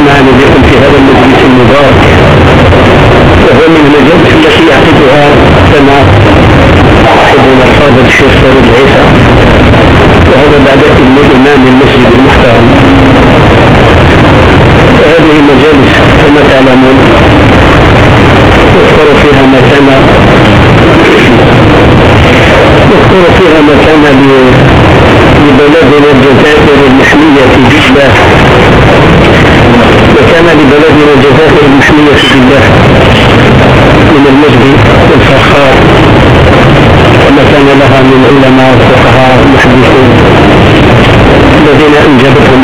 جمعنا بكم في هذا المجلس المبارك، وهو من المجالس التي يعقدها لنا صاحبنا الفاضل الشيخ فريد عيسى، وهذا بعد إمام المسجد المحترم. وهذه المجالس كما تعلمون نذكر فيها ما كان لبلدنا الجزائر المحمية بالله، وكان لبلدنا الجزائر المحمية بالله من المجد والفخار، وما كان لها من علماء وفقهاء ومحدثين الذين أنجبهم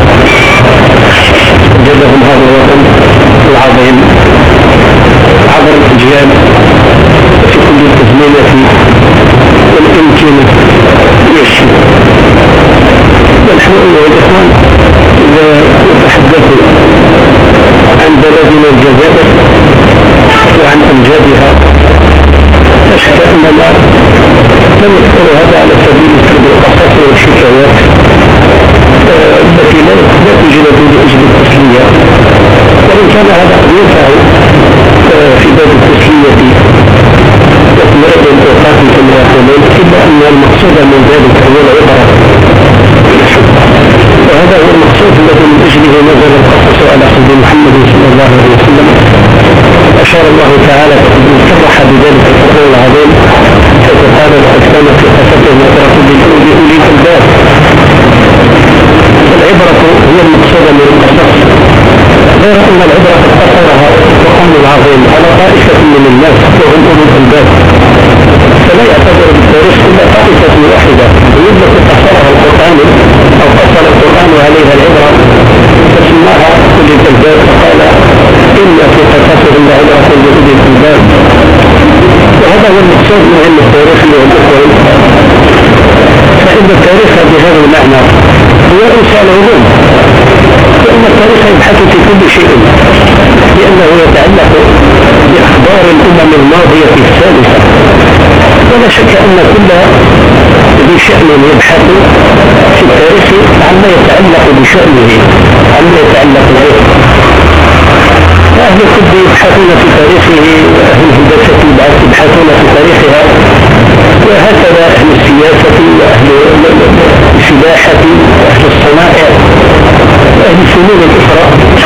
هذا الوطن العظيم عبر الأجيال في كل الأزمنة والإمكانة يشفي. ونحن أيها الإخوان إذا نتحدث عن بلدنا الجزائر وعن أمجادها لا شك أننا لا نذكر هذا على سبيل القصص والحكايات التي لا توجد لأجل التسلية، وإن كان هذا ينفع في باب التسلية وإمراء الأوقات كما يقولون، إلا أن المقصود من ذلك هو العبرة، وهذا هو المقصود الذي من أجله نزل القصص على قلب محمد صلى الله عليه وسلم. أشار الله تعالى صرح بذلك القرآن العظيم حيث قال لقد كان في قصصهم عبرة لأولي الألباب. العبرة هي المقصود من القصص، غير أن العبرة قصرها القرآن العظيم على طائفة من الناس وهم أولي الألباب، فلا يعتبر بالتاريخ إلا طائفة واحدة ويطلق قصرها القرآن أو قصر القرآن عليها العبرة فسماها أولي الألباب، فقال إن في قصصهم لعبرة لأولي الألباب. وهذا هو المقصود من علم التاريخ والأخوة، فإن التاريخ بهذا المعنى هو إنسان علوم، لأن التاريخ يبحث في كل شيء، لأنه يتعلق بأخبار الأمم الماضية السابقة، ولا شك أن كل ذي شأن يبحث في التاريخ عما يتعلق بشأنه، عما يتعلق به. أهل الطب يبحثون في تاريخه، وأهل الهندسة يبحثون في تاريخها، وهكذا أهل السياسة وأهل الفلاحة وأهل الصنائع وأهل الفنون الأخرى.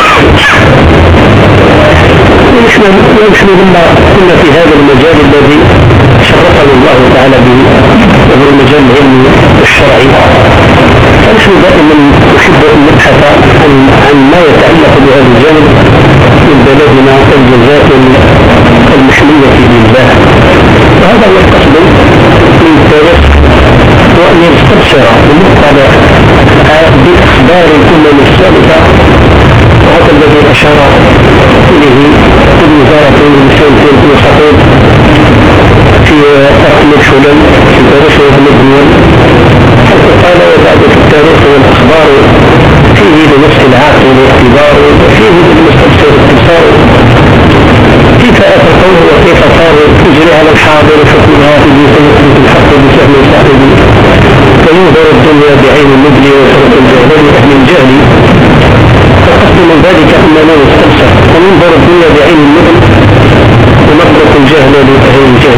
ونحن لما كنا في هذا المجال الذي شرفنا الله تعالى به وهو المجال العلمي الشرعي، فنحن دائما نحب أن نبحث عن ما يتعلق بهذا الجانب من بلدنا الجزائر المحمية بالله. وهذا هو القصد من التاريخ، وأن يستبشر ويطلع بأخبار الأمم السابقة، وهذا الذي أشار إليه ابن وزارة المسلمين بن خطيب في رقم الحلم في تاريخ ابن الدول، حتى قال وبعد في التاريخ والأخبار فيه لنفس العاقل الاعتبار، وفيه للمستبشر اتصال، كيف أتى القوم وكيف صاروا تجري على الحاضر حكمها في سنة الحق بسهم صاحبه، وينظر الدنيا بعين النبل وفرق الجهل أهل الجهل. فقصد من ذلك أننا نستبشر وننظر الدنيا بعين النبل ونترك الجهل لأهل الجهل.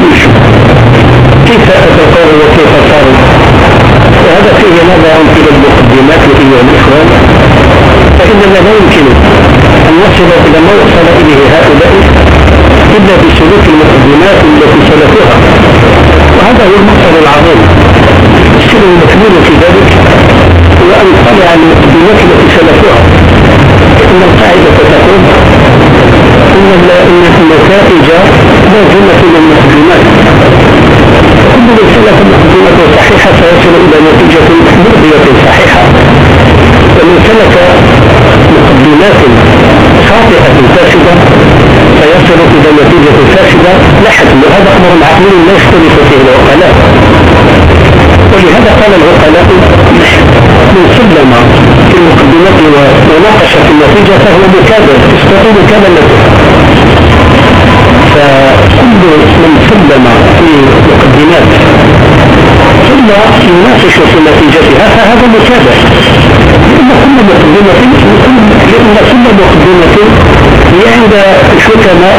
كيف أتى القوم وكيف صاروا، وهذا فيه نظر إلى المقدمات أيها الإخوان، فإننا لا يمكن أن نصل إلى ما وصل إليه هؤلاء إلا بسلوك المقدمات التي سلكوها، وهذا هو المقصد العظيم. السر المكمول في ذلك هو أن نطلع على المقدمات التي سلكوها، إن القاعدة تقول إن النتائج لازمة للمقدمات، كل من سلك مقدمة صحيحة سيصل إلى نتيجة مرضية صحيحة، ومن سلك مقدمات خاطئة فاسدة سيصل إلى نتيجة فاسدة لا حتم. هذا أمر عقلي لا يختلف فيه العقلاء، ولهذا قال العقلاء من سلم في المقدمات وناقش في النتيجة فهو مكابر، يستطيع مكابرته. فكل من سلم في مقدمات ثم يناقش في نتيجتها فهذا مكابر، لأن كل مقدمة هي عند الحكماء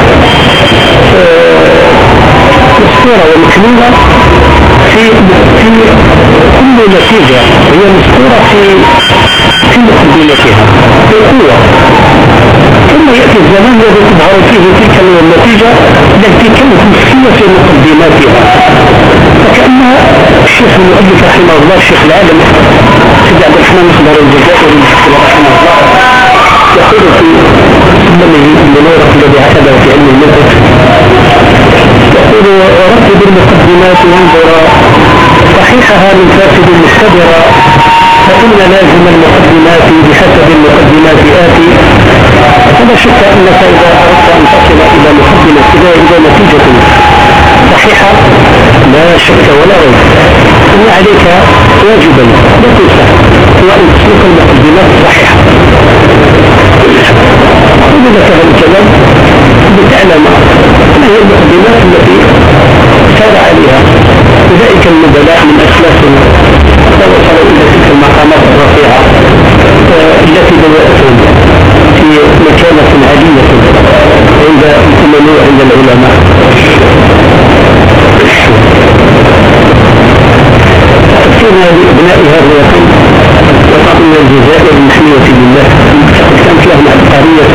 مسطورة ومكنونة في كل نتيجة، هي مسطورة في مقدمتها بقوة، ثم يأتي الزمان الذي تظهر فيه تلك النتيجة التي كانت مخفية في مقدماتها. فكأن الشيخ المؤلف رحمه الله الشيخ العالم سيد عبد الرحمن الخضر الجزائري رحمه الله يقول في سلمه المنورة الذي عقده في علم المنطق، يقول ورتب المقدمات وانظر صحيحها من فاسد مختبرا، فإن لازم المقدمات بحسب المقدمات آتي. ولا شك أنك إذا أردت أن تصل إلى مقدمة إلى نتيجة صحيحة لا شك ولا ريب أن عليك واجبا لا تنسى هو أن تسلك المقدمات الصحيحة. أقول لك هذا الكلام لتعلم ما هي المقدمات التي سار عليها أولئك النبلاء من أسلافنا وصلوا إلى تلك المقامات الرفيعة التي بدأتهم في مكانة عالية عند الأمناء عند العلماء. تفسيرنا لأبناء هذا الوطن وطن الجزائر المحمية لله كانت لهم عبقرية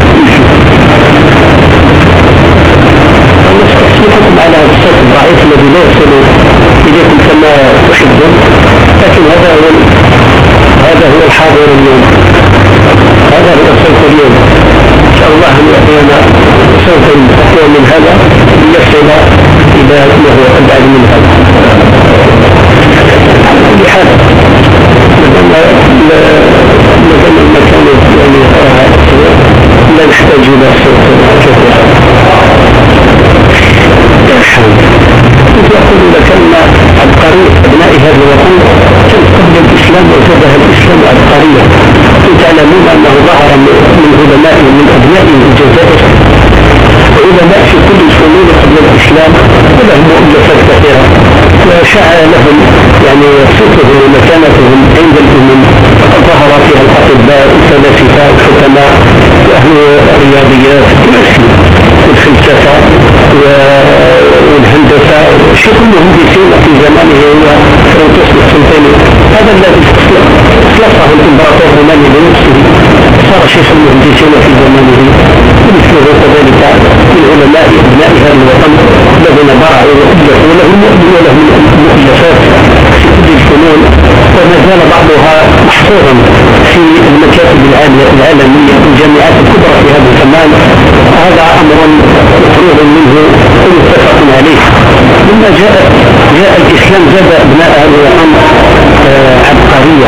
نستحسنكم على هذا الصوت الضعيف الذي لا يصل إليكم كما تحبون، لكن هذا هو الحاضر اليوم، هذا هو الصوت اليوم. إن شاء الله أن يعطينا صوتا أقوى من هذا ليصل إلى ما هو أبعد من هذا. على كل حال لدينا المكان يعني لا نحتاج إلى صوت كثير. كنت أقول لك أن عبقرية أبناء هذا الوطن كانت قبل الإسلام وزادها الإسلام عبقرية. تعلمون أنه ظهر من علماء من أبناء الجزائر علماء في كل الفنون قبل الإسلام ولهم مؤلفات كثيرة وشاع لهم يعني صوتهم ومكانتهم عند الأمم، وقد ظهر فيها الأطباء والفلاسفة والحكماء وأهل الرياضيات والفلسفة والهندسة شيء كلهم مهندسين في زمانه هو فرنسوس السلطاني. هذا الذي اطلقه الامبراطور الروماني بنفسه، صار شيخ المهندسين في زمانه، ومثله كذلك من علماء ابناء هذا الوطن الذين برعوا وألفوا ولهم مؤلفات في كل الفنون وما زال بعضها محفوظا في المكاتب العالمية والجامعات الكبرى في هذا الزمان. هذا أمر مفروغ منه ومتفق عليه. لما جاء الإسلام زاد أبناء هذا الوطن عبقرية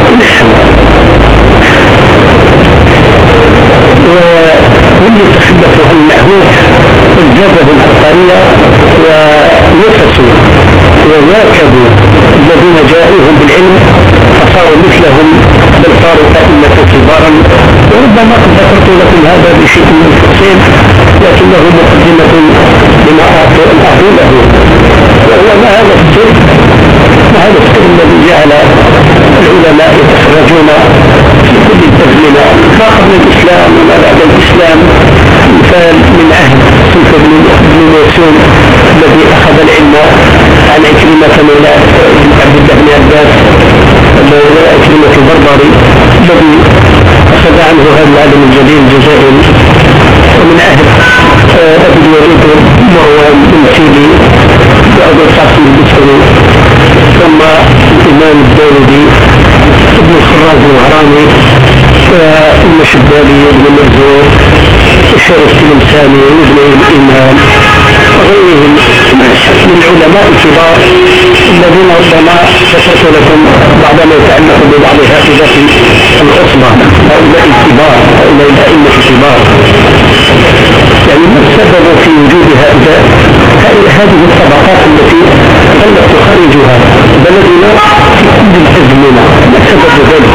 وهم يتحدثوا عن المعهود زاده العبقرية ونفسوا وواكبوا الذين جاءوهم بالعلم فصاروا مثلهم بل صاروا أئمة كبارا. وربما قد ذكرت لكم هذا بشيء من التفصيل لكنه مقدمة لما أقوله، وهو ما هذا السر الذي جعل العلماء يتخرجون في كل الأزمنة ما قبل الإسلام وما بعد الإسلام. مثال من عهد سلطة بن مسعود الذي أخذ العلم عن عكرمة مولى عبد الله بن عباس مولى عكرمة البربري الذي أخذ عنه هذا العالم الجليل الجزائري. ومن عهد أبي الوليد مروان بن سيدي وأبو القاسم البصري، ثم الإمام الداودي ابن الخراز الوهراني وابن شبالي وابن مرزوق وشرف الإنساني وابن الإمام وغيرهم من العلماء الكبار الذين ربما ذكرت لكم بعض ما يتعلق ببعض هؤلاء العصبة، هؤلاء الكبار، هؤلاء الأئمة الكبار. يعني ما السبب في وجود هذه الطبقات التي ظلت تخرجها بلدنا في كل الأزمنة؟ ما سبب ذلك؟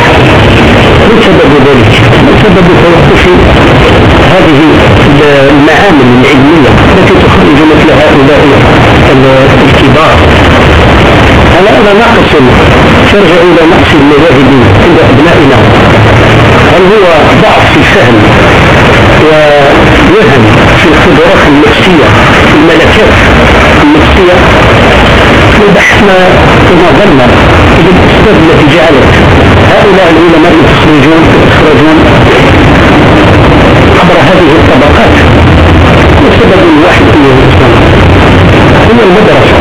ما سبب توقف هذه المعامل العلمية التي تخرج مثل هؤلاء الكبار؟ أنا ناقص ترجع إلى نقص المواهب عند أبناء علمائنا، هل هو ضعف في الفهم ووهن في القدرات النفسية في الملكات النفسية؟ وبحثنا ونظرنا إلى الأسباب التي جعلت هؤلاء العلماء يخرجون عبر هذه الطبقات. والسبب الواحد هو المدرسة.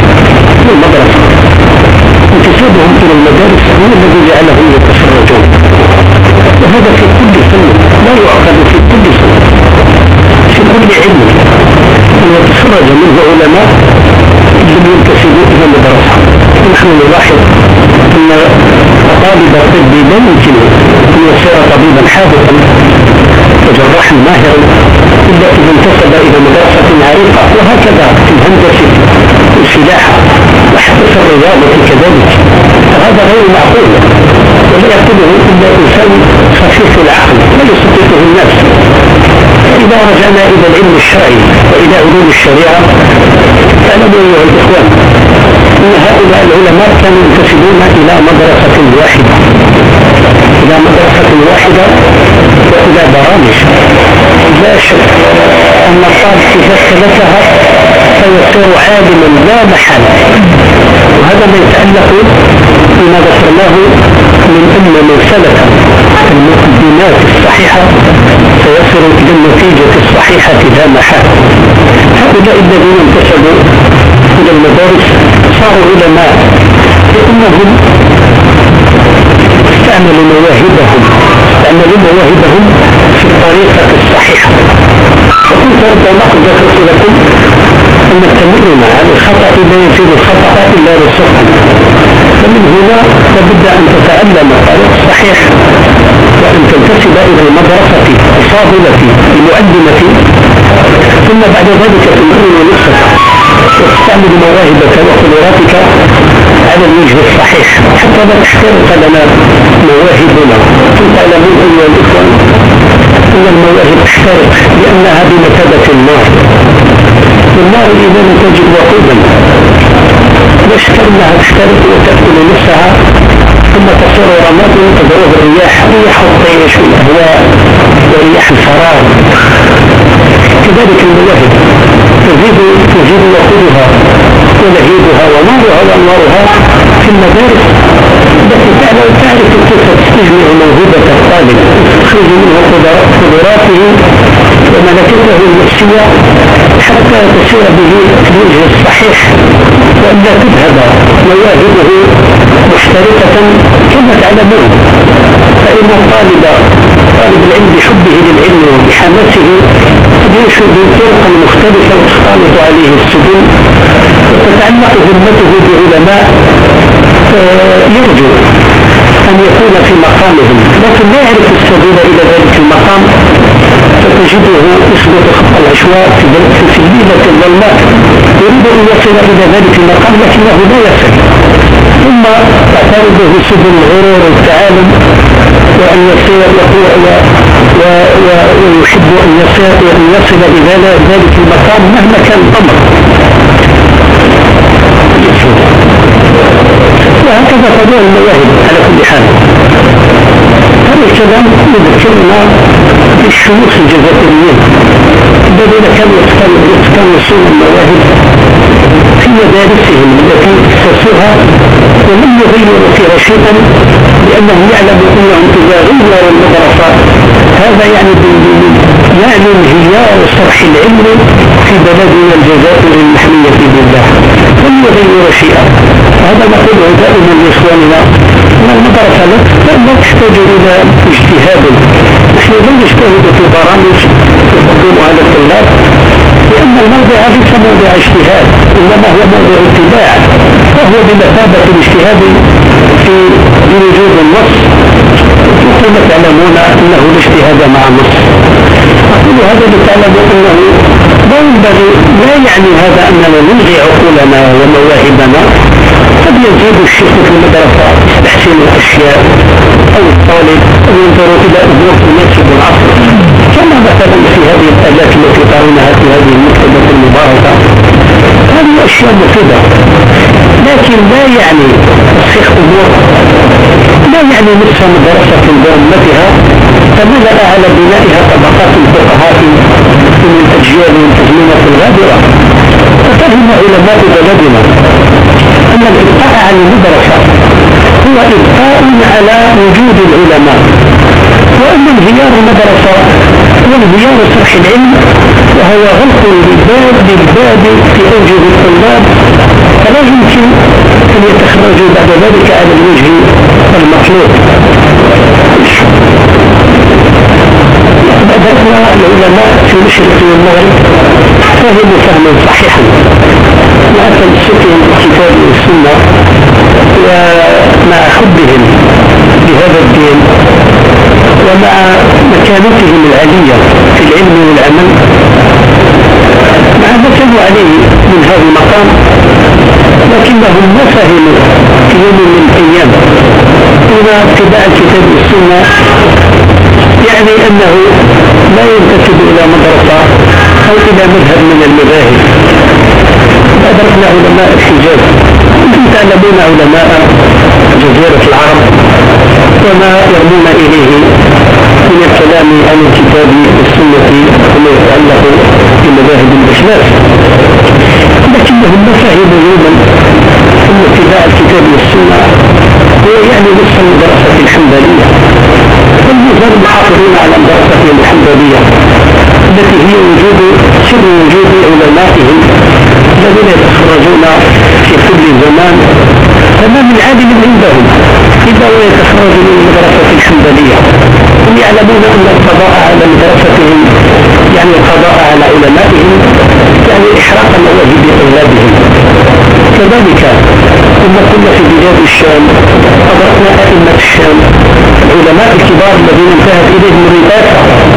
انتسابهم إلى المدارس هو الذي جعلهم يتفرجون، وهذا في كل فن، لا يعقد في كل فن، في كل علم أن يتفرج منه علماء لم ينتسبوا إلى المدرسة. نحن نلاحظ أن طالب الطب لا يمكن أن يصير طبيبا حاذقا وجراحا ماهرا إلا إذا انتسب إلى مدرسة عريقة، وهكذا في الهندسة والفلاحة وحتى في الرياضة كذلك. فهذا غير معقول، ولا يقوله إلا إنسان خفيف العقل لا يصدقه الناس. إذا رجعنا إلى العلم الشرعي وإلى علوم الشريعة فاعلموا أيها الإخوان أن هؤلاء العلماء كانوا ينتسبون إلى مدرسة واحدة وإلى برامج لا شك أن الطالب إذا سلكها فيصير عالما لا محالة. وهذا ما يتعلق بما ذكرناه من أن من سلك المقدمات الصحيحة سيصل إلى النتيجة الصحيحة لا محالة. هؤلاء الذين انتسبوا إلى المدارس صاروا علماء لأنهم استعملوا مواهبهم في الطريقة الصحيحة. وكنت ربما قد ذكرت لكم أن التمرن على الخطأ لا يزيد الخطأ إلا رسوخا، فمن هنا لابد أن تتعلم الطريق الصحيح وأن تنتسب إلى المدرسة الفاضلة المعلمة، ثم بعد ذلك تمرن نفسك وتستعمل مواهبك وقدراتك على الوجه الصحيح حتى لا تحترق لنا مواهبنا. تعلمون أيها الإخوان أن المواهب تحترق لأنها بمثابة النار، والنار إذا لم تجد وقودا لا شك أنها تحترق وتأكل نفسها ثم تصير رماد تضرب الرياح، رياح الطيش والأهواء ورياح الفراغ. كذلك المواهب تزيد وقودها ولهيبها ونارها وأنوارها في المدارس التي تعرف كيف تستجمع موهبة الطالب وتخرج منه قدراته وملكته النفسية حتى تسير به الوجه الصحيح، وأن لا تذهب مواهبه محترقة كما تعلمون. فإن طالب العلم بحبه للعلم وبحماسه قد يشهد طرقا مختلفة وتختلط عليه السبل وتتعلق همته بعلماء يرجو أن يكون في مقامهم لكن لا يعرف السبيل إلى ذلك المقام، فتجده يثبت خط العشواء في الليلة الظلماء يريد أن يصل إلى ذلك المقام لكنه لا يصل، ثم تعترضه سبل الغرور والتعالم وأن يصير ويحب أن يصل إلى ذلك المقام مهما كان الأمر. وهكذا طبيعي المواهب على كل حال. هذا الكلام يذكرنا بالشيوخ الجزائريين الذين كانوا يقتنصون المواهب في مدارسهم التي أسسوها ولم يغيروا فيها شيئا، لأنهم يعلموا أنهم إذا غيروا المدرسة هذا يعني انهيار صرح العلم في بلدنا الجزائر المحمية بالله، لم يغيروا شيئا. هذا نقوله دائما لإخواننا أن المدرسة لا تحتاج إلى اجتهاد. نحن لا نجتهد في برامج تقدمها للطلاب لأن الموضع ليس موضع اجتهاد إنما هو موضع اتباع، وهو بمثابة الاجتهاد في وجود النص. كما تعلمون أنه الاجتهاد مع النص. أقول هذا لتعلموا أنه لا يعني هذا أننا نلغي عقولنا ومواهبنا. قد يزيد الشيخ في المدرسة تحسين الأشياء أو الطالب أن ينظر إلى أمور تناسب العصر، كما مثلا في هذه الآلات التي ترونها في هذه المكتبة المباركة. هذه أشياء مفيدة لكن لا يعني تصحيح أمور، لا يعني نصف مدرسة بأمتها فملأ على بنائها طبقات الفقهاء من الأجيال والأزمنة الغابرة. ففهم علماء بلدنا أن الإبقاء على المدرسة هو إبقاء على وجود العلماء، وأن انهيار المدرسة هو انهيار صرح العلم، وهو غلق للباب في أوجه الطلاب، فلا يمكن أن يتخرجوا بعد ذلك على الوجه المطلوب. أدركنا العلماء في المشرق والمغرب فهموا فهما صحيحا مع تمسكهم بالكتاب والسنة ومع حبهم بهذا الدين ومع مكانتهم العالية في العلم والعمل، مع ما كانوا عليه من هذا المقام، لكنهم ما فهموا في يوم من الأيام أن اتباع الكتاب والسنة يعني أنه لا ينتسب إلى مدرسة أو إلى مذهب من المذاهب. أدركنا علماء الحجاز، أنتم تعلمون علماء جزيرة العرب وما يرمون إليه من الكلام عن الكتاب والسنة وما يتعلق بمذاهب الإسلام، لكنهم ما فهموا يوما أن اتباع الكتاب والسنة هو يعني نصف المدرسة الحنبلية، والمزال محافظين على مدرسة الحنبلية التي هي سر وجود علمائهم الذين يتخرجون في كل زمان، فما من عالم عندهم إلا ويتخرج من المدرسة الحنبلية. هم يعلمون أن القضاء على مدرستهم يعني القضاء على علمائهم يعني إحراق مواهب طلابهم. كذلك كنا في بلاد الشام أدركنا أئمة الشام العلماء الكبار الذين انتهت إليهم الرئاسة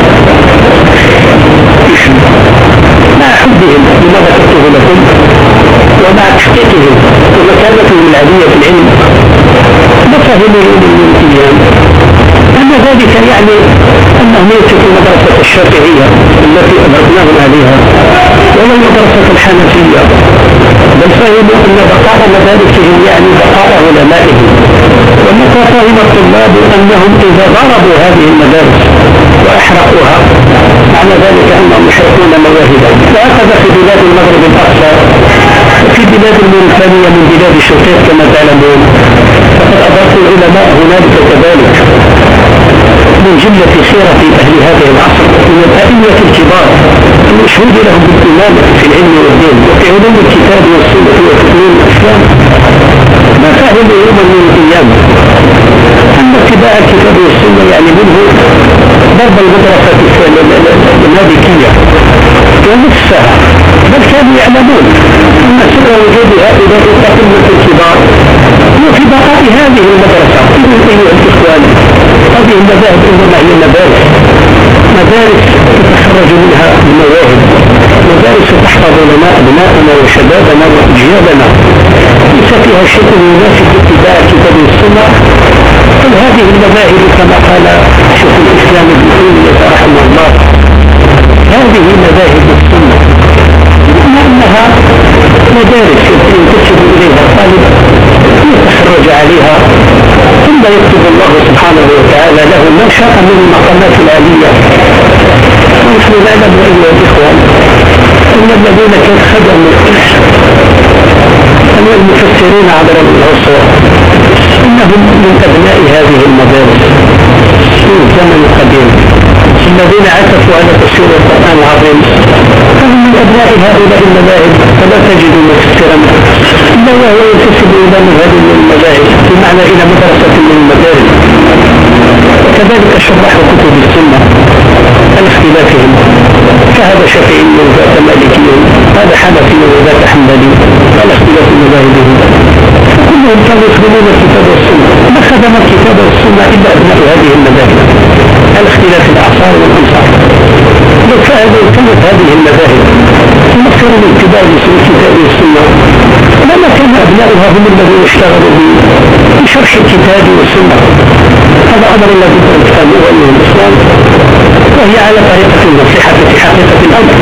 مع حبهم لما ذكرته لكم ومع تحقيقهم ومكانتهم العالية في العلم، ما فهموا يوم من الأيام أن ذلك يعني أنهم يتركوا المدرسة الشافعية التي أدركناهم عليها ولا المدرسة الحنفية، بل فهموا أن بقاء مدارسهم يعني بقاء علمائهم، ومتى فهم الطلاب أنهم إذا ضربوا هذه المدارس وأحرقوها معنى ذلك أنهم يحرقون مواهبهم. وهكذا في بلاد المغرب الأقصى وفي بلاد الموريتانية من بلاد الشقيق كما تعلمون، فقد أدركوا العلماء هنالك كذلك من جملة خيرة أهل هذه العصر من الأئمة الكبار المشهود لهم بالإمامة في العلم والدين وفي علوم الكتاب والسنة وتكوين الإسلام، ما فهموا يوما من الأيام أن اتباع الكتاب والسنة يعني منه ضرب المدرسة المالكية ونفسها، بل كانوا يعلمون أن سر وجود هؤلاء الأئمة الكبار هو في بقاء هذه المدرسة. أيها الإخوان، هذه المذاهب إنما هي مدارس تتخرج منها المواهب، مدارس تحفظ لنا أبناءنا وشبابنا وأجيالنا، ليس فيها شيء ينافي اتباع كتاب السنة. بل هذه المذاهب كما قال شيخ الإسلام ابن تيمية رحمه الله هذه مذاهب السنة، بما أنها مدارس ينتسب إليها الطالب يتخرج عليها ثم يكتب الله سبحانه وتعالى له ما شاء من المقامات العالية. ونحن نعلم أيها الإخوان أن الذين كان خدموا أن المفسرين عبر العصور إنهم من أبناء هذه المدارس في الزمن القديم الذين عكفوا على تفسير القرآن العظيم، فهم من أبناء هؤلاء المذاهب، فلا تجد مفسرا إلا وهو ينتسب إلى مذهب من المذاهب بمعنى إلى مدرسة من المدارس. وكذلك شرح كتب السنة عن اختلافهم، فهذا شافعي وذاك مالكي هذا حنفي وذاك حنبلي على اختلاف مذاهبهم، كلهم كانوا يخدمون الكتاب والسنة، ما خدم الكتاب والسنة إلا أبناء هذه المذاهب على اختلاف الأعصار والأنصار. لو كانت هذه المذاهب تمثل من اتباع الكتاب والسنة لما كان أبناؤها هم الذين اشتغلوا بشرح الكتاب والسنة. هذا أمر الذي تفهمه أنه الإسلام، وهي على طريقة النصيحة في حقيقة الأمر.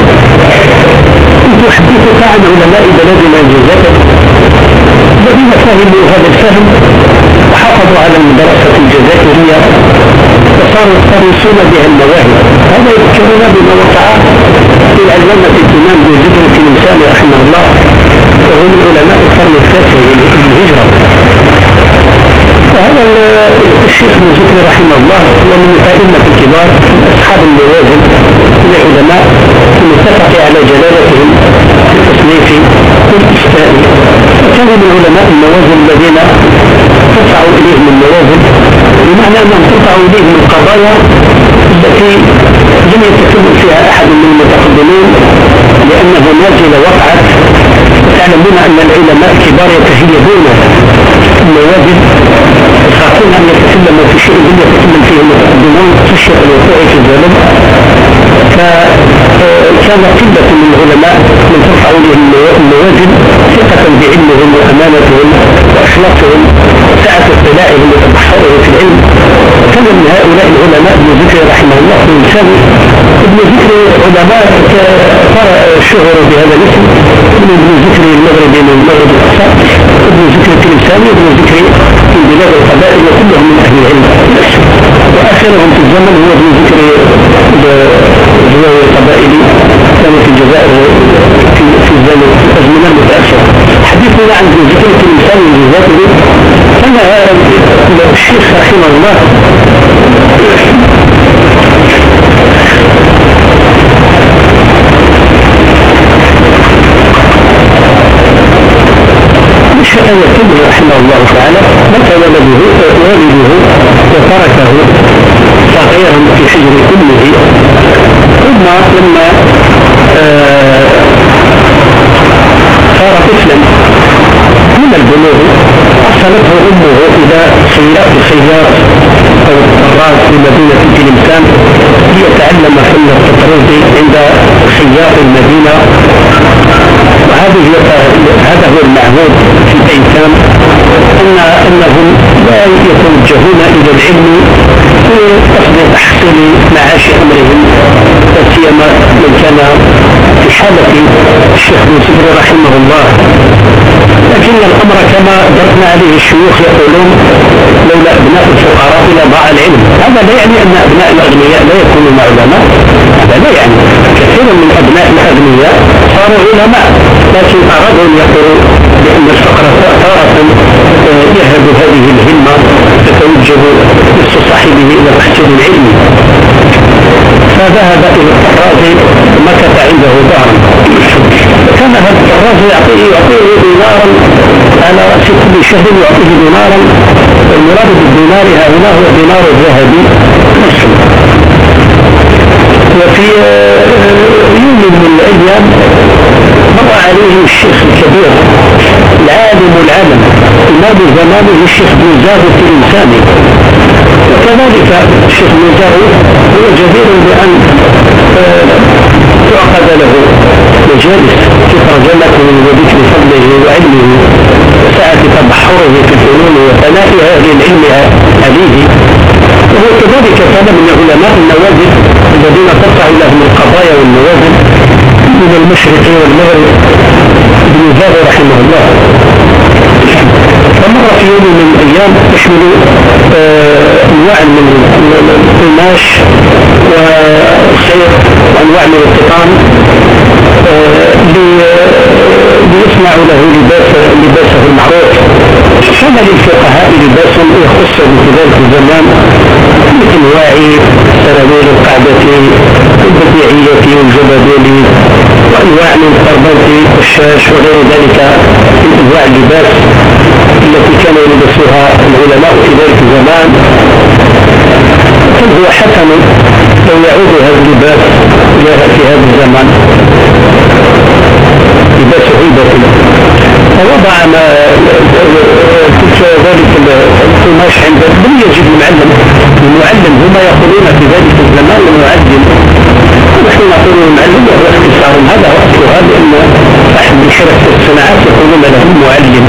كنت أحدثك عن علماء بلدنا الجزائر الذين فهموا هذا الفهم وحافظوا حافظوا على المدرسة الجزائرية وصاروا يقترصون بها المواهب. هذا يذكرنا بما وقع في العلامة الإمام ابن زكريا التلمساني رحمه الله، وهو من علماء القرن التاسع للهجرة. وهذا الشيخ ابن زكريا رحمه الله هو من الأئمة الكبار أصحاب الموازن من العلماء المتفق على جلالتهم في التصنيف والإفتاء، وكانوا من علماء الموازن الذين ترفع إليهم الموازن بمعنى أنهم ترفع إليهم القضايا التي لم يتكلم فيها أحد من المتقدمين لأنه نازل وقعت. تعلمون أن العلماء الكبار يتهيبون الموازن، يخافون أن يتكلموا في شيء لم يتكلم فيه المتقدمون خشية الوقوع في الظلم. فكان قلة من العلماء من ترفع إليهم الموازن ثقة بعلمهم وأمانتهم وأخلاقهم وسعة اطلاعهم وتبحرهم في العلم. كان من هؤلاء العلماء ابن زكريا رحمه الله الإنسان. ابن زكريا علماء شهر بهذا الاسم، ابن زكريا المغربي من المغرب الأقصى، ابن زكريا التلمساني، ابن زكريا من بلاد القبائل، وكلهم من أهل العلم. وآخرهم في الزمن هو ابن زكريا الزواوي القبائلي، كان في الجزائر في الزمن الأزمنة المتأخرة. حديثنا عن ابن زكريا التلمساني الجزائري كان الشيخ رحمه الله أن يتم رحمه الله تعالى مات والده وتركه صغيرا في حجر أمه، ثم لما صار طفلا من البلوغ أرسلته أمه إلى سيارة أو الطراز في مدينة تلمسان ليتعلم فن التطريز عند خياط المدينة. هذا هو المعهود في الأيتام، أنهم لا يتوجهون إلى العلم بقصد تحصيل معاش أمرهم، لا سيما من كان في حالة الشيخ ابن زكريا رحمه الله. لكن الأمر كما درسنا عليه الشيوخ يقولون لولا أبناء الفقراء لضاع العلم. هذا لا يعني أن أبناء الأغنياء لا يكونون علماء، هذا لا يعني. كثير من أبناء الأغنياء صاروا علماء، لكن أرادوا أن يقولوا بأن الفقر تارة يهب هذه الهمة تتوجه نفس صاحبه إلى تحصيل العلم، فذهب إلى الطراز مكث عنده دارا. كان هذا الطراز يعطيه دينارا على رأس كل شهر، يعطيه دينارا. المراد بالدينار هنا هو دينار الذهبي. وفي يوم من الأيام مر عليه الشيخ الكبير العالم إمام زمانه الشيخ ابن زاهد التلمساني، وكذلك الشيخ ابن زاهد هو جدير بأن تعقد له مجالس في ترجمته وذكر فضله وعلمه وسعة تبحره في الفنون وثناء أهل العلم عليه. وهو كذلك كان من علماء النوازل الذين ترفع لهم القضايا والنوازل من المشرق والمغرب ابن زاهد رحمه الله. فمر في يوم من الأيام يحمل أنواع من القماش والخيط وأنواع من القطان ليصنع له لباسه المعروف. كان للفقهاء لباس يخص في ذلك الزمان من أنواع سراويل القعدة والبديعية والجبابيل وأنواع من القربات والشاش وغير ذلك من أنواع اللباس التي كان يلبسها العلماء في ذلك الزمان. هل هو حسن لو يعود هذا اللباس في هذا الزمان لباس عيدة؟ فوضع ذلك القماش عنده لم يجد المعلم هما يقولون في ذلك الزمان المعلم، ونحن نقول المعلم وهو اختصار. هذا هو أصلها، لأن صاحب الحرف والصناعات يقولون له المعلم.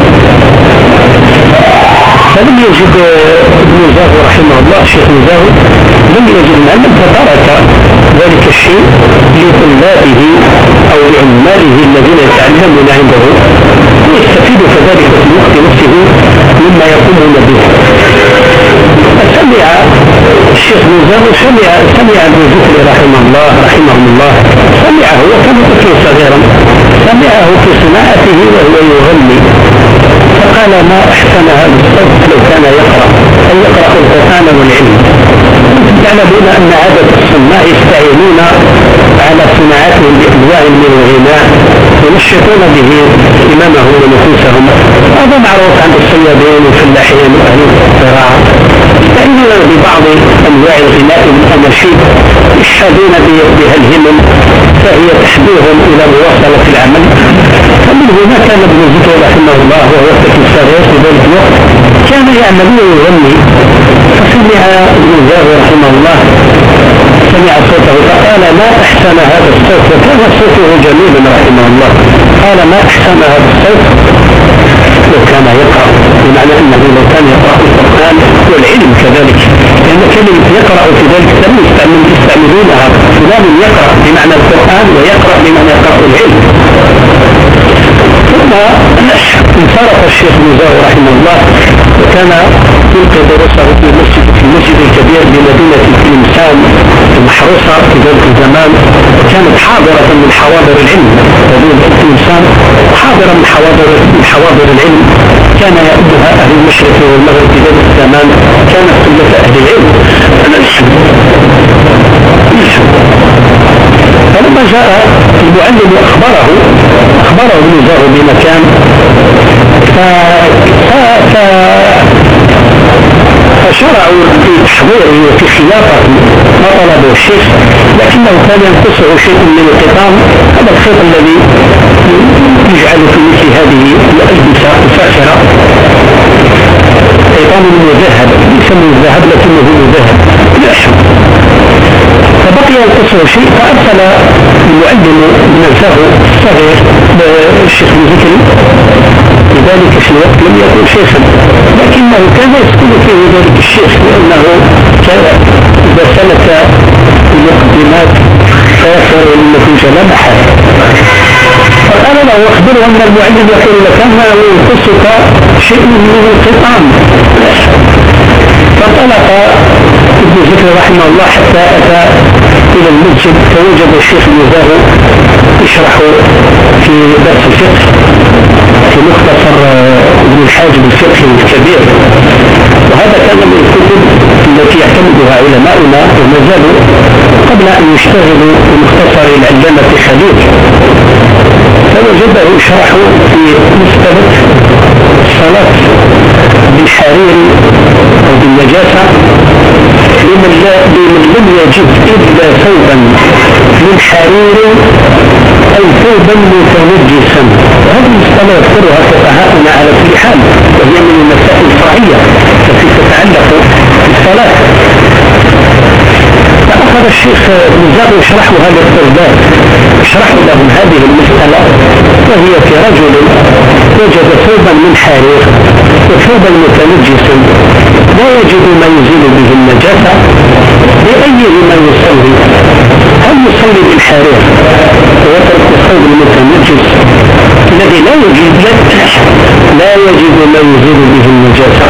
فلم يجد ابن زاهد رحمه الله الشيخ ابن زاهد لم يجد المعلم، فترك ذلك الشيء لطلابه أو لعماله الذين يتعلمون عنده ويستفيد كذلك في الوقت نفسه مما يقومون به. سمع الشيخ مزار سمع ابن زكري رحمه الله سمعه وكان طفلا صغيرا سمعه في صناعته وهو يغني فقال ما احسن هذا الصوت لو كان يقرأ القرآن والعلم. تعلمون ان عادة الصناع يستعينون على صناعتهم بانواع من الغناء ينشطون به امامهم ونفوسهم. هذا معروف عند الصيادين والفلاحين واهل الزراعه يستعينون ببعض انواع الغناء والاناشيد يشهدون بها الهمم فهي تحديهم الى مواصله العمل. فمن هنا كان ابن زكري رحمه الله وهو طفل صغير في ذلك الوقت كان يعمل ويغني فسمع ابن زكري رحمه الله سمع صوته فقال ما احسن هذا الصوت وكان صوته جميلا رحمه الله قال ما احسن هذا الصوت لو كان يقرأ بمعنى انه لو كان يقرأ القرآن والعلم كذلك لان كلمة يقرأ في ذلك يستعملونها فلان يقرأ بمعنى القرآن ويقرأ بمعنى يقرأ العلم. ثم انصرف الشيخ مزار رحمه الله وكان يلقي دروسه في المسجد الكبير بمدينة تلمسان المحروسة في ذلك الزمان كانت حاضرة من حواضر العلم. مدينة تلمسان حاضرة من حواضر العلم كان يأبها أهل المشرق والمغرب في ذلك الزمان كانت كلها أهل العلم. فلما جاء المعلم أخبره مزار بمكان فشرعوا في تحضيره وفي خلافه ما طلبه الشيخ لكنه كان ينقصه شيء من القطام. هذا الخيط الذي يجعل في مثل هذه الألبسة الفاخرة قطام مذهب يسمى الذهب لكنه مذهب فبقي ينقصه شيء فأرسل المعلم نفسه الصغير الشيخ زكري لذلك في الوقت لم يكن شيخا لكنه كان يسكن فيه ذلك الشيخ لأنه كان إذا سلك المقدمات فيصل النتيجة لا محالة. فقال له أخبره أن المعلم يقول لك أنه ينقصك شيء من القطام. فانطلق ابن زكري رحمه الله حتى أتى إلى المسجد فوجد الشيخ مزار يشرح في درس الفقه في مختصر ابن الحاجب الفقهي الكبير وهذا كان من الكتب التي يعتمدها علماؤنا وما زالوا قبل أن يشتغلوا بمختصر العلامة خليل. فوجده يشرح في مسألة الصلاة بالحرير أو بالنجاسة لمن لم يجد إلا ثوبا من حرير أو ثوبا متنجسا. هذه المسألة يذكرها فقهاؤنا على كل حال وهي من المسائل الفرعية التي تتعلق بالصلاة. فأخذ الشيخ ابن زكري يشرح هذا الطلاب يشرح لهم هذه المسألة وهي في رجل وجد ثوبا من حرير وثوبا متنجسا لا يجد ما يزيل به النجاسة بأيهما يصلي؟ هل يصلي بالحرير ويترك الثوب المتنجس الذي لا يجد ما يزيل به النجاسة؟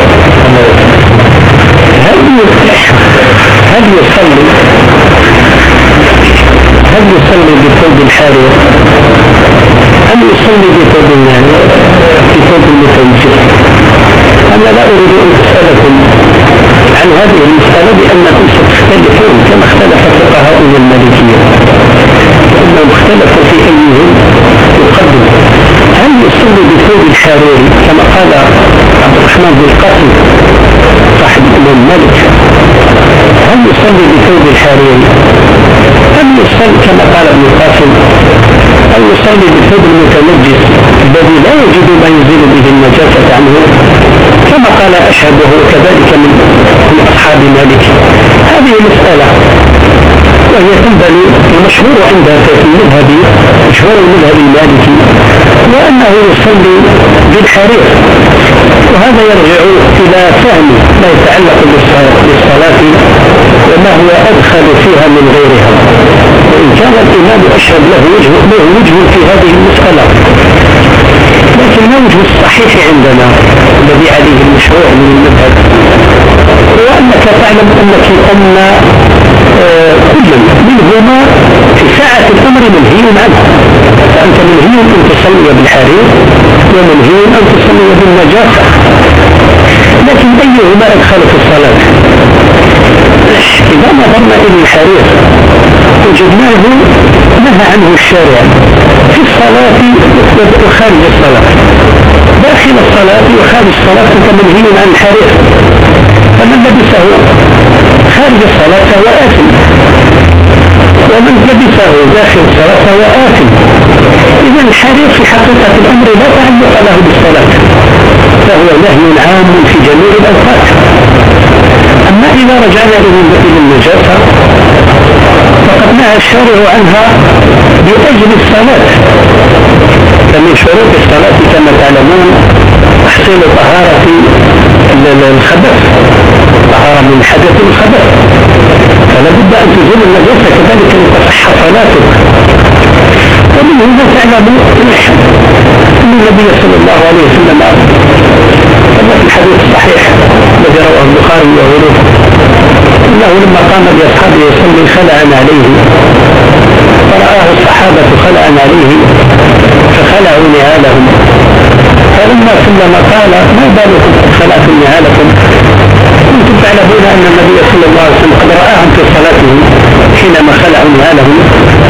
هل يصلي بثوب الحرير أم يصلي بثوب المتنجس؟ أنا لا أريد أن أسألكم عن هذه المسألة لأنكم ستختلفون كما اختلف فقهاؤنا المالكية لأنهم اختلفوا في أيهم يقدم. هل يصلي بثوب الحرير كما قال عبد الرحمن بن القاسم صاحب الإمام مالك هل يصلي بثوب الحرير أم يصلي كما قال ابن القاسم أو يصلي بثوب المتنجس الذي لا يجد ما يزيل به النجاسة عنه كما قال أشهبه كذلك من أصحاب مالك؟ هذه مسألة وهي تنبني المشهور عندها في المذهب مشهور المذهب المالكي وأنه يصلي بالحرير وهذا يرجع إلى فهم ما يتعلق بالصلاة وما هو أدخل فيها من غيرها وإن كان الإمام أشهد له وجه في هذه المسألة لكن الوجه الصحيح عندنا الذي عليه المشروع من المذهب هو أنك تعلم أنك أن كل منهما في ساعة الأمر منهي عنه، فأنت منهي أن تصلي بالحرير ومنهي أن تصلي بالنجاسة، لكن أيهما أدخل في الصلاة؟ إذا نظرنا إلى الحرير وجدناه نهى عنه الشارع في الصلاة وخارج الصلاة، داخل الصلاة وخارج الصلاة أنت منهي عن الحرير، فمن لبسه خارج الصلاة فهو آثم، ومن لبسه داخل الصلاة فهو آثم. إذا الحرير في حقيقة الأمر لا تعلق له بالصلاة، فهو نهي عام في جميع الأوقات. أما إذا رجعنا إلى النجاسة فقد نهى الشارع عنها بأجل الصلاة، فمن شروط الصلاة كما تعلمون تحصيل طهارة الخبث، طهارة من حدث الخبث، فلا بد أن تزول النجاسة كذلك لتصح صلاتك. ومن هنا تعلم أن النبي صلى الله عليه وسلم كما في الحديث الصحيح الذي رواه البخاري وغيره أنه لما قام بأصحابه يصلي خلعا عليه، فرآه الصحابة خلعا عليه فخلعوا نعالهم، فلما سلم قال ما بالكم خلعتم نعالكم؟ كنتم تعلمون أن النبي صلى الله عليه وسلم قد رآهم في صلاته حينما خلعوا نعالهم،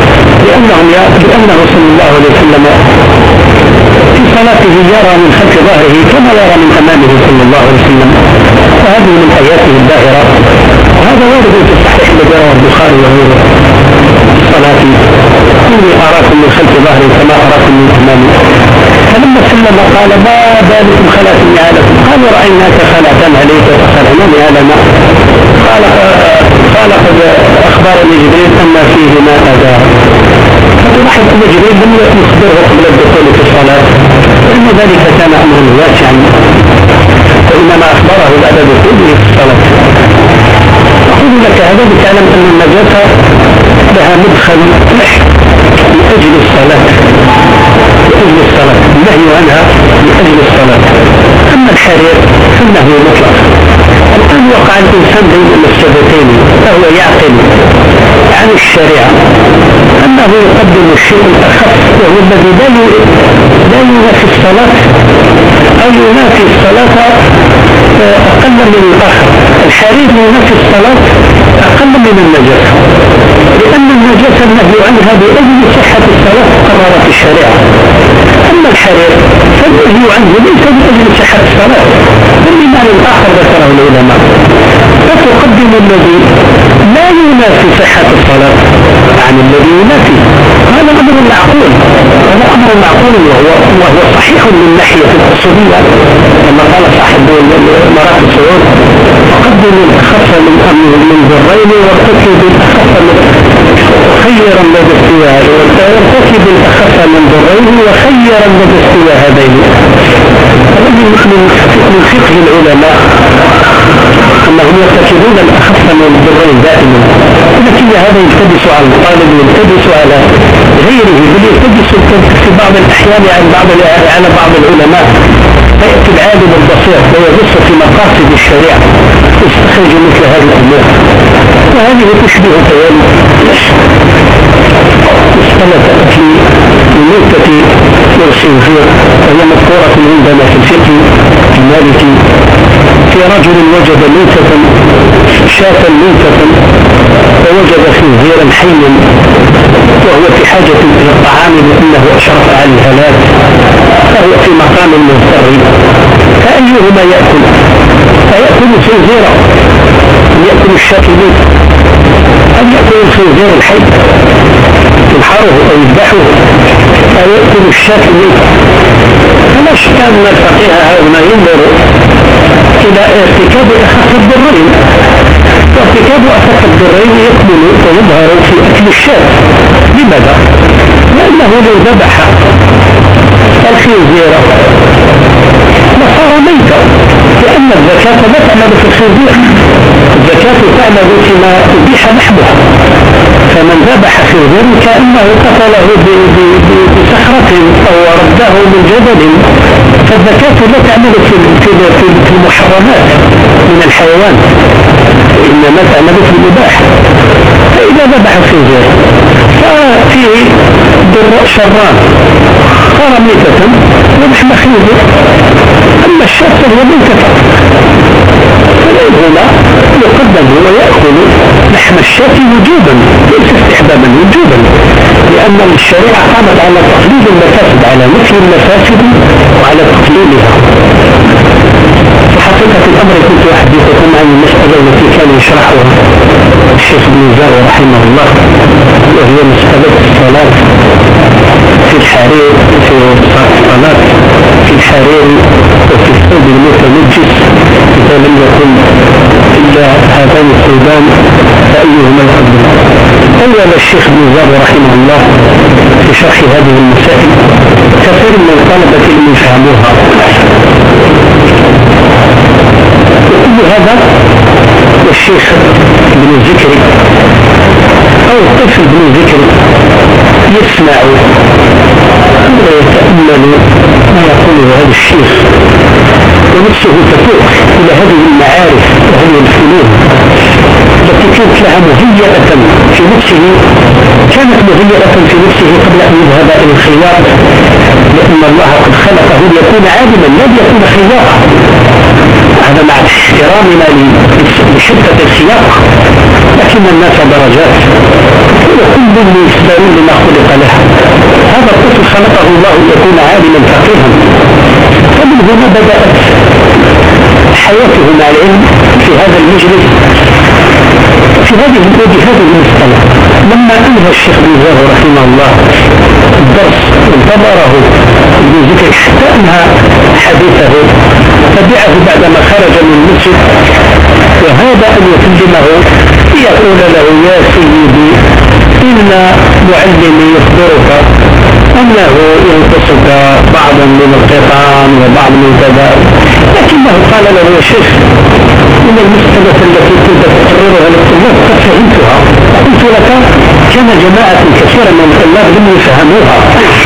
لأنه صلى الله عليه وسلم في صلاته يرى من خلف ظهره كما يرى من أمامه صلى الله عليه وسلم، وهذه من آياته الباهرة، وهذا وارد في الصحيح الذي رواه البخاري وغيره في الصلاة إني أراكم من خلف ظهري كما أراكم من أمامي. فلما سلم قال ما بالكم خلعتم نعالكم؟ قالوا رأيناك خلعتم عليك وخلعنا نعالنا. قال قد أخبرني جبريل أن فيهما أذى. فتلاحظ أن جبريل لم يخبره قبل الدخول في الصلاة، وإن ذلك كان أمرا واسعا، وإنما أخبره بعد دخوله في الصلاة. أقول لك هذا بتعلم أن النجاسة لها مدخل لأجل الصلاة، لأجل الصلاة، النهي عنها لأجل الصلاة. أما الحرير فإنه مطلق. الآن وقع الإنسان بين المفسدتين، فهو يعقل عن الشريعة أنه يقدم الشيء الأخف وهو الذي لا ينافي الصلاة أو ينافي الصلاة أقل من الآخر. الحرير ينافي الصلاة أقل من النجاسة، لأن النجاسة النهي عنها بأجل صحة الصلاة قررت الشريعة. أما الحرير فالنهي عنه ليس بأجل صحة الصلاة، بل بمعنى آخر ذكره العلماء، فتقدم الذي لا ينافي صحة الصلاة عن الذي ينافي. هذا أمر معقول، هذا أمر معقول وهو صحيح من ناحية الأصولية، كما قال صاحب مرات السعود فقدم الأخف من ضرين وارتكب الأخف خيرا لدى استواء، وارتكب الأخف من ضرين وخيرا لدى استواء هذين. الذي من فقه العلماء أنهم يرتكبون الأخف من الضرين دائما، لكن هذا يلتبس على الطالب ويلتبس على غيره، بل يلتبس في بعض الأحيان على بعض العلماء، فيأتي العالم البصير ويغص في مقاصد الشريعة يستخرج مثل هذه الأمور، وهذه تشبه كذلك مسألة أكل الميتة والخنزير، وهي مذكورة عندنا في الفقه المالكي في رجل وجد ميتة شاة ميتة ووجد خنزيرا حيا وهو في حاجة إلى الطعام لأنه أشرف على الهلاك، فهو في مقام المضطر، فأيهما يأكل؟ فيأكل الخنزير يأكل الشاة الميت، أو يأكل الخنزير الحي ينحره أو يذبحه، أو يأكل الشاة الميت. فلا شك أن الفقيه هنا ينظر إلى ارتكاب أخف الضرين، وارتكاب أخف الضرين يقبل ويظهر في أكل الشاة. لماذا؟ لأنه لو ذبح الخنزير لصار ميتا، لأن الزكاة لا تعمل في الخنزير، الزكاة تعمل فيما أبيح لحمه، فمن ذبح خنزيرا كأنه قتله بصخرة أو رده من جبل. فالزكاة لا تعمل في المحرمات من الحيوان، إنما تعمل في المباح. فإذا ذبح الخنزير ففيه شران، صار ميتة ولحم خنزير، أما الشاة فهي ميتة فقط، فهنا يقدم ويأكل لحم الشاة وجوبا ليس استحبابا، وجوبا، لأن الشريعة قامت على تقليل المفاسد، على نفي المفاسد وعلى تقليلها. حقيقة الأمر كنت أحدثكم عن المسألة التي كان يشرحها الشيخ ابن زاوية رحمه الله، وهي مسألة الصلاة في الحرير، في الصلاة في الحرير وفي الثوب المتنجس إذا لم يكن إلا هذان الثوبان فأيهما يقدم. أول الشيخ ابن زاوية رحمه الله في شرح هذه المسائل كثير من الطلبة اللي يفهموها، وكل هذا والشيخ ابن الذكري أو الطفل ابن الذكري يسمع ويتأمل ما يقوله هذا الشيخ، ونفسه تفوق إلى هذه المعارف وهي الفنون التي كانت لها مهيئة في نفسه، كانت مهيئة في نفسه قبل أن يذهب إلى الخياط، لأن الله قد خلقه ليكون عالما لا ليكون خياطا. هذا مع احترامنا لشدة الخياطة، لكن الناس درجات وكل يستر لما خلق له. هذا الطفل خلقه الله ليكون عالما فقيها، فمن هنا بدأت حياته مع العلم في هذا المجلس في هذه المسألة. لما أنهى الشيخ ابن زاهر رحمه الله الدرس انتظره ابن ذكر حتى أنهى حديثه، تبعه بعدما خرج من المسجد، وهذا أن يكلمه يقول له: يا سيدي إن معلمي يخبرك أنه ينقصك بعضا من القطعان وبعض من كذا، لكنه قال له: يا شيخ إن المسألة التي كنت تقررها للطلاب قد فهمتها، قلت لك كان جماعة كثيرة من الطلاب لم يفهموها.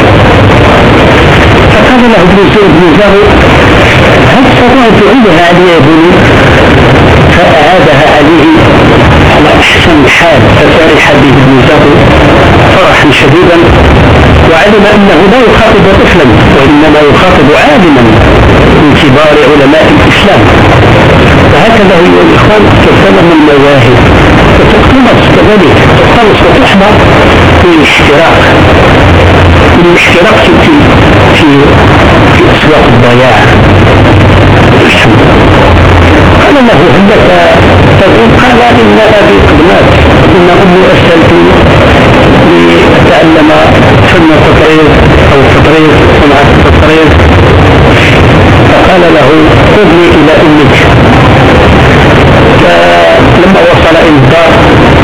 فقال له ابن زاهر: هل تستطيع أن تعيدها علي يا بني؟ فأعادها عليه على أحسن حال، ففرح به ابن زاهر فرحا شديدا، وعلم أنه لا يخاطب طفلا وإنما يخاطب عالما من كبار علماء الإسلام. وهكذا هي الإخوان تسلم المواهب وتقتنص كذلك، تقتنص وتحضر من الاحتراق في أسواق الضياع. قال له: هل لك تقول؟ قال: إن أبي قد مات، إن أمي أرسلتني لأتعلم فن التطريز أو التطريز، صنعة التطريز. فقال له: خذني إلى أمك. فلما وصل إلى الدار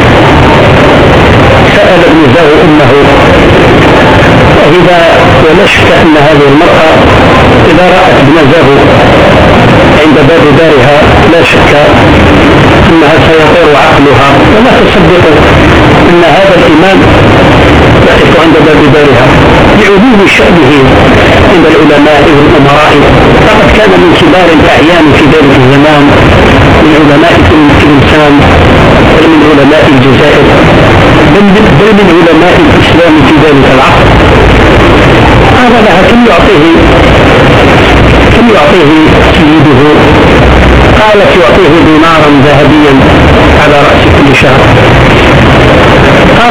سأل ابن زاهر أمه، ولا شك أن هذه المرأة إذا رأت ابن زاهر عند باب دارها لا شك أنها سيطير عقلها، ولا تصدق أن هذا الإمام يقف عند باب دارها لعلو شأنه عند العلماء والأمراء. فقد كان من كبار الأعيان في ذلك الزمان، من علماء الإنسان ومن علماء الجزائر، بل من علماء الإسلام في ذلك العصر. قال لها: كم يعطيه سيده؟ قالت: يعطيه دينارا ذهبيا على رأس كل شهر. قال: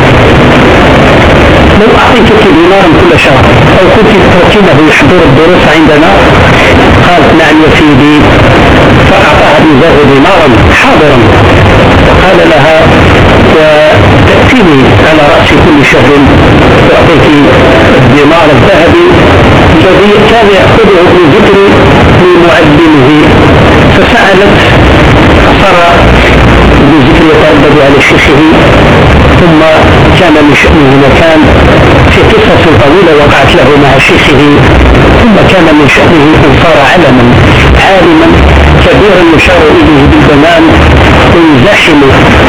لو أعطيتك دينارا كل شهر أو كنت تركينه يحضر الدروس عندنا؟ قالت: نعم يا سيدي. فأعطاها ابن زاهر دينارا حاضرا، وقال لها: وتأتيني على رأس كل شهر تعطيك الدينار الذهبي الذي كان يأخذه ابن ذكر من معلمه. فسألت، صار ابن ذكر يتردد على شيخه، ثم كان من شأنه مكان في قصص طويلة وقعت له مع شيخه، ثم كان من شأنه أن صار علما عالما كبيرا يشار إليه بالبنان ويزدحم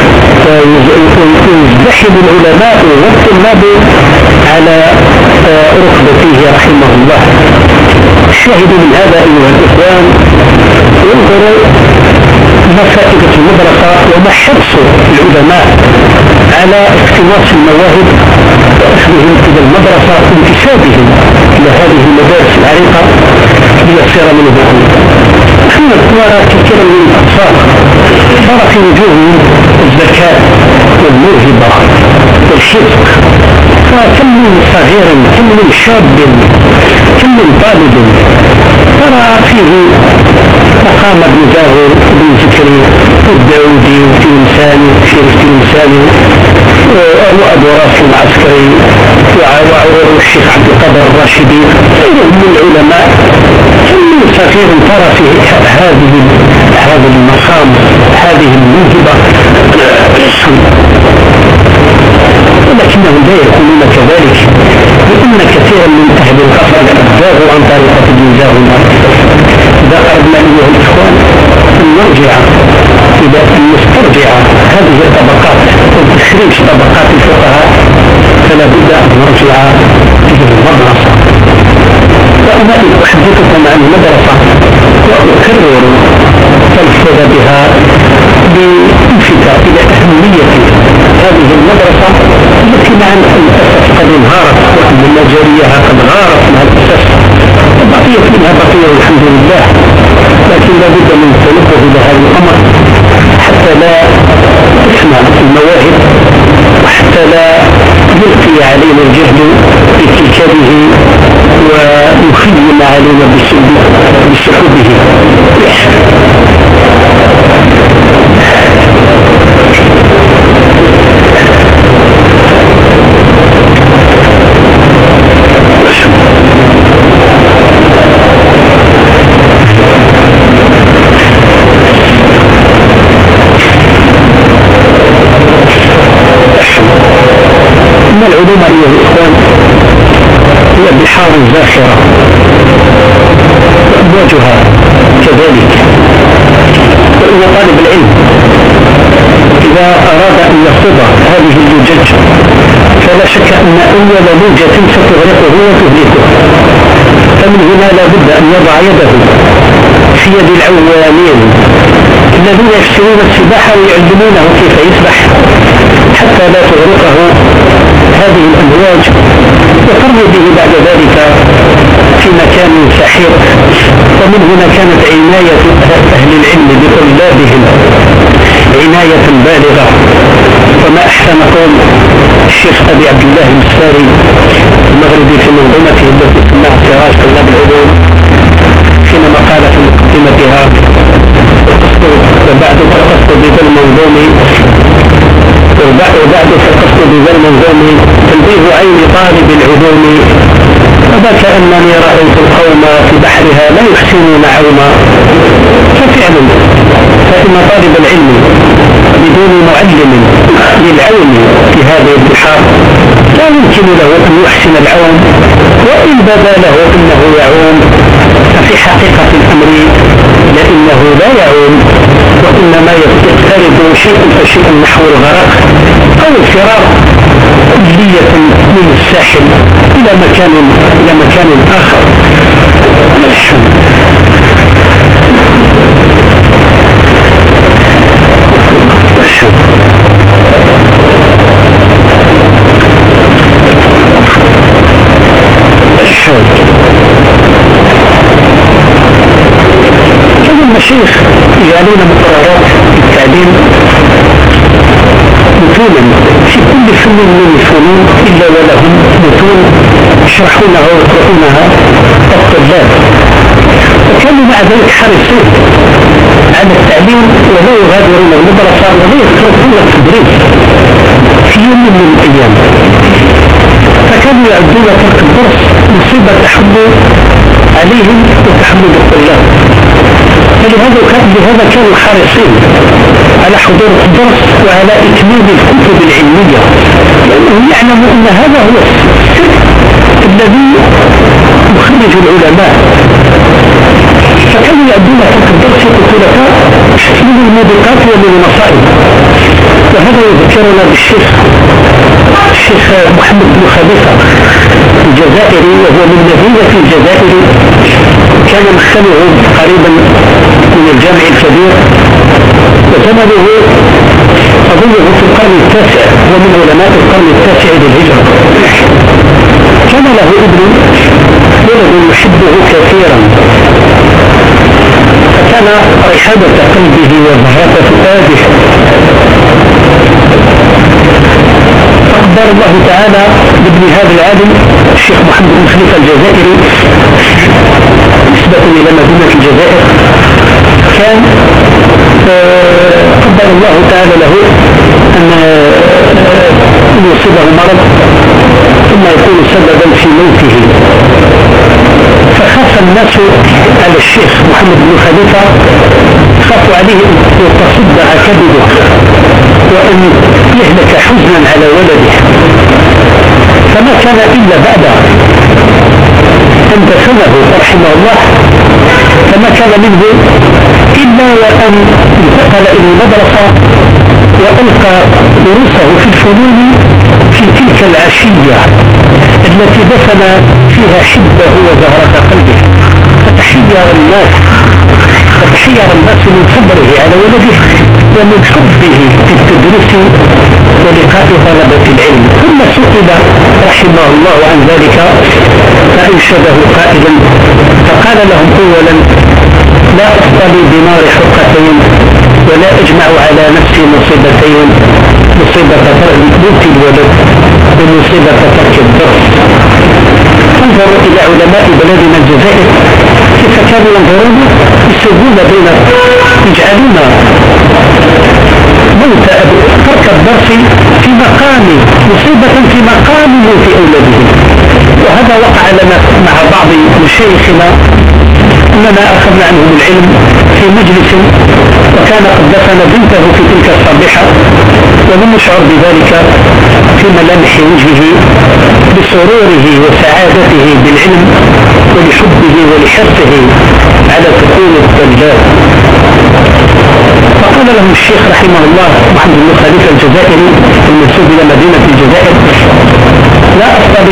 العلماء والطلاب على ركبتيه رحمه الله. الشاهد من هذا أيها الإخوان انظروا ما فائدة المدرسة وما حرص العلماء على اقتناص المواهب وأخذهم إلى المدرسة وانتسابهم إلى هذه المدارس العريقة ليصير منه نحن نرى كثيرا من الأطفال ترى في وجوههم الذكاء والموهبة والحفظ، فكم من صغير كم من شاب كم من طالب ترى فيه مقام ابن زاهر بن زكري والداودي والتلمساني والتلمساني وأبو راسي العسكري والشيخ عبد القادر الراشدي غيرهم من العلماء. كم من صغير ترى فيه هذا المقام هذه الموهبة ولكنهم لا يكونون كذلك، لأن كثيرا من أهل الأصل زاغوا عن طريقة ابن زاهر. إذا أردنا أيها الإخوان أن نرجع إلى أن نسترجع هذه الطبقات وتخريج طبقات الفقهاء فلا بد أن نرجع إلى المدرسة. وأنا أحدثكم عن المدرسة وأكرر تلفظ بها لألفت إلى أهمية هذه المدرسة التي مع الأسف قد انهارت وأن مجاريها قد غارت مع الأسف وبقيت منها بقية والحمد لله، لكن لا بد من التنبه إلى هذا الأمر حتى لا تسمع المواهب وحتى لا يلقي علينا الجهل باتكاله ويخيم علينا بسحوبه. أن العلوم أيها الإخوان هي بحار زاخرة وأمواجها كذلك، وإن طالب العلم إذا أراد أن يخوض هذه اللجج فلا شك أن أول موجة ستغرقه وتهلكه، فمن هنا لا بد أن يضع يده في يد العوامين الذين يفسرون السباحة ويعلمونه كيف يسبح حتى لا تغرقه هذه الأمواج وترمي به بعد ذلك في مكان سحيق. ومن هنا كانت عناية أهل العلم بطلابهم عناية بالغة، وما أحسن قول الشيخ أبي عبد الله المساري المغربي في منظومته التي سماها سراج طلاب العلوم حينما قال في مقدمتها وبعد القصد بذا المنظوم تنبيه عين طالب العلوم وذاك أنني رأيت القوم في بحرها لا يحسنون عوما. ففعلا فإن طالب العلم بدون معلم للعون في هذه البحار لا يمكن له أن يحسن العون، وإن بدا له أنه يعوم ففي حقيقة الأمر لأنه لا يعوم وإنما يقترب شيئا فشيئا نحو الغرق أو الفرار كلية من الساحل إلى مكان آخر. المشايخ يجعلون مقررات التعليم متونا في كل فن من الفنون إلا ولهم متون يشرحونها ويقرؤونها الطلاب، وكانوا مع ذلك حريصين على التعليم ولا يغادرون المدرسة ولا يتركون التدريس في يوم من الأيام، فكانوا يعدون ترك الدرس مصيبة تحمل عليهم وتحمل الطلاب. فلهذا كانوا حريصين على حضور الدرس وعلى إكمال الكتب العلمية، لأنهم يعلموا أن هذا هو السر الذي يخرج العلماء. فكانوا يعدون تلك الدرس كثلثاء من الموبقات ومن المصائب. وهذا يذكرنا بالشيخ محمد بن خليفة الجزائري، وهو من مدينة الجزائر، كان مخله قريبا من الجامع الكبير، وزمنه أظنه في القرن التاسع، ومن علماء القرن التاسع للهجرة. كان له ابن ولد يحبه كثيرا، فكان رحابة قلبه وزهرة فؤاده. فأخبر الله تعالى بابن هذا العالم الشيخ محمد بن خليفة الجزائري نسبة إلى مدينة الجزائر، كان قدر الله تعالى له أن يصيبه مرض ثم يكون سببا في موته. فخاف الناس على الشيخ محمد بن خليفة، خافوا عليه أن تصدع كبده وأن يهلك حزنا على ولده، فما كان إلا بعد أن دفنه رحمه الله، فما كان منه إلا وأن انتقل إلى المدرسة وألقى دروسه في الفنون في تلك العشية التي دفن فيها حبه وزهرة قلبه. فتحير الناس من صبره على ولده ومن حبه في التدريس ولقاء طلبة العلم. ثم سئل رحمه الله عن ذلك فأنشده قائلا، فقال لهم أولا: لا أصطلي بنار حقتين ولا أجمع على نفسي مصيبتين، مصيبة موت الولد ومصيبة ترك الدرس. انظروا إلى علماء بلادنا الجزائر كيف كانوا ينظرون، يسوون يجعلون موت ترك الدرس في مقام مصيبة في مقام موت أولادهم. وهذا وقع لنا مع بعض مشايخنا أننا أخذنا عنهم العلم في مجلس وكان قد دفن بنته في تلك الصبيحة، ولم يشعر بذلك في ملامح وجهه بسروره وسعادته بالعلم ولحبه ولحرصه على تكون الطلاب. فقال له الشيخ رحمه الله محمد بن خليفة الجزائري المنسوب إلى مدينة الجزائر: لا أصطلي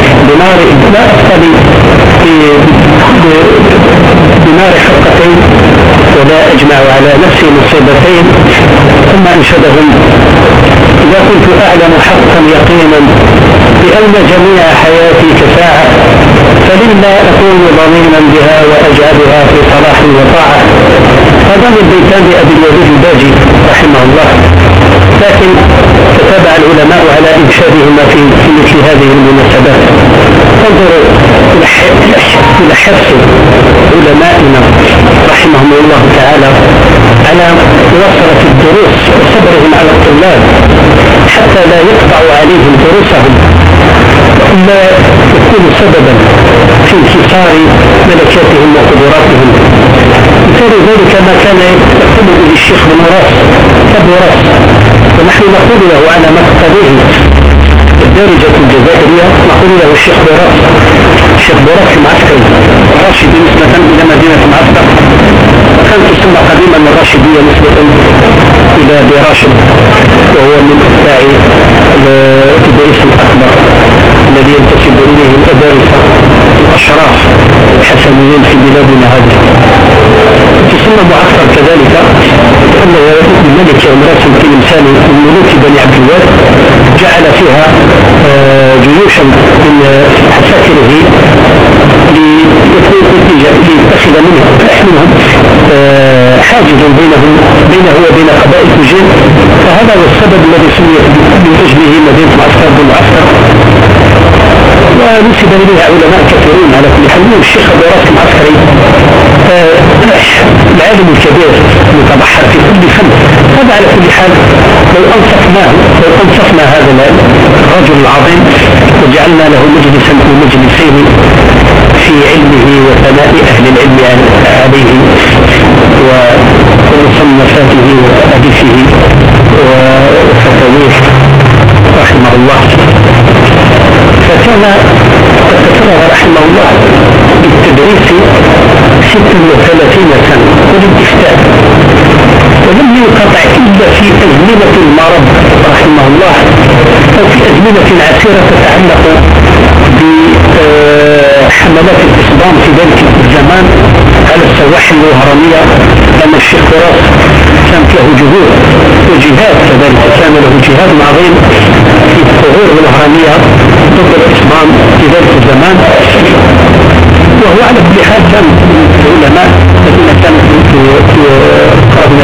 بنار حقتين ولا أجمع على نفسي مصيبتين. ثم أنشدهم: إذا كنت أعلم حقا يقينا بأن جميع حياتي كساعة فلما أكون ضمينا بها وأجعلها في صلاح وطاعة. هذا من بيتان أبي الوليد الباجي رحمه الله، لكن تتابع العلماء على إنشادهما في مثل هذه المناسبات. انظروا إلى حرص علمائنا رحمهم الله تعالى على مواصلة الدروس وصبرهم على الطلاب حتى لا يقطع عليهم دروسهم وإلا يكون سببا في انكسار ملكاتهم وقدراتهم. مثال ذلك ما كان يقول به الشيخ بن راس أبو راس، ونحن نقول له على ما تقتضيه الدارجة الجزائرية، نقول له الشيخ براس. الشيخ براس المعسكري الراشدي نسبة إلى مدينة معسكر، وكان تسمى قديما الراشدية نسبة إلى براشد، وهو من أتباع إدريس الأكبر الذي ينتسب إليه الأدارسة الأشراف الحسنيين في بلادنا هذه. تسمى معسكر كذلك لأنه الملك عمراس التلمسان من ملوك بني عبد الوارث جعل فيها جيوشا من عساكره ليتخذ منهم حاجز بينه وبين قبائل تجين. فهذا هو السبب الذي سميت من أجله مدينة معسكر بالمعسكر، ونسب إليها علماء كثيرون. على كل حال الشيخ أبو راس المعسكري العالم الكبير المتبحر في كل فن. هذا على كل حال لو أنصفنا هذا الرجل العظيم وجعلنا له مجلسا أو مجلسين في علمه وثناء أهل العلم عليه ومصنفاته وحديثه وفتاويه رحمه الله. فكان قد تفرغ رحمه الله بالتدريس 36 سنة والاستفتاء، ولم ينقطع إلا في أزمنة المرض رحمه الله أو في أزمنة عسيرة تتعلق بحملات الإصدام في ذلك الزمان على السواحل الوهرانية، لأن الشيخ فراس كانت له جهود وجهاد، كذلك كان له جهاد عظيم في الثغور الوهرانية ضد الإصدام في ذلك الزمان. وهو على كل حال كان من العلماء الذين كانوا في القرن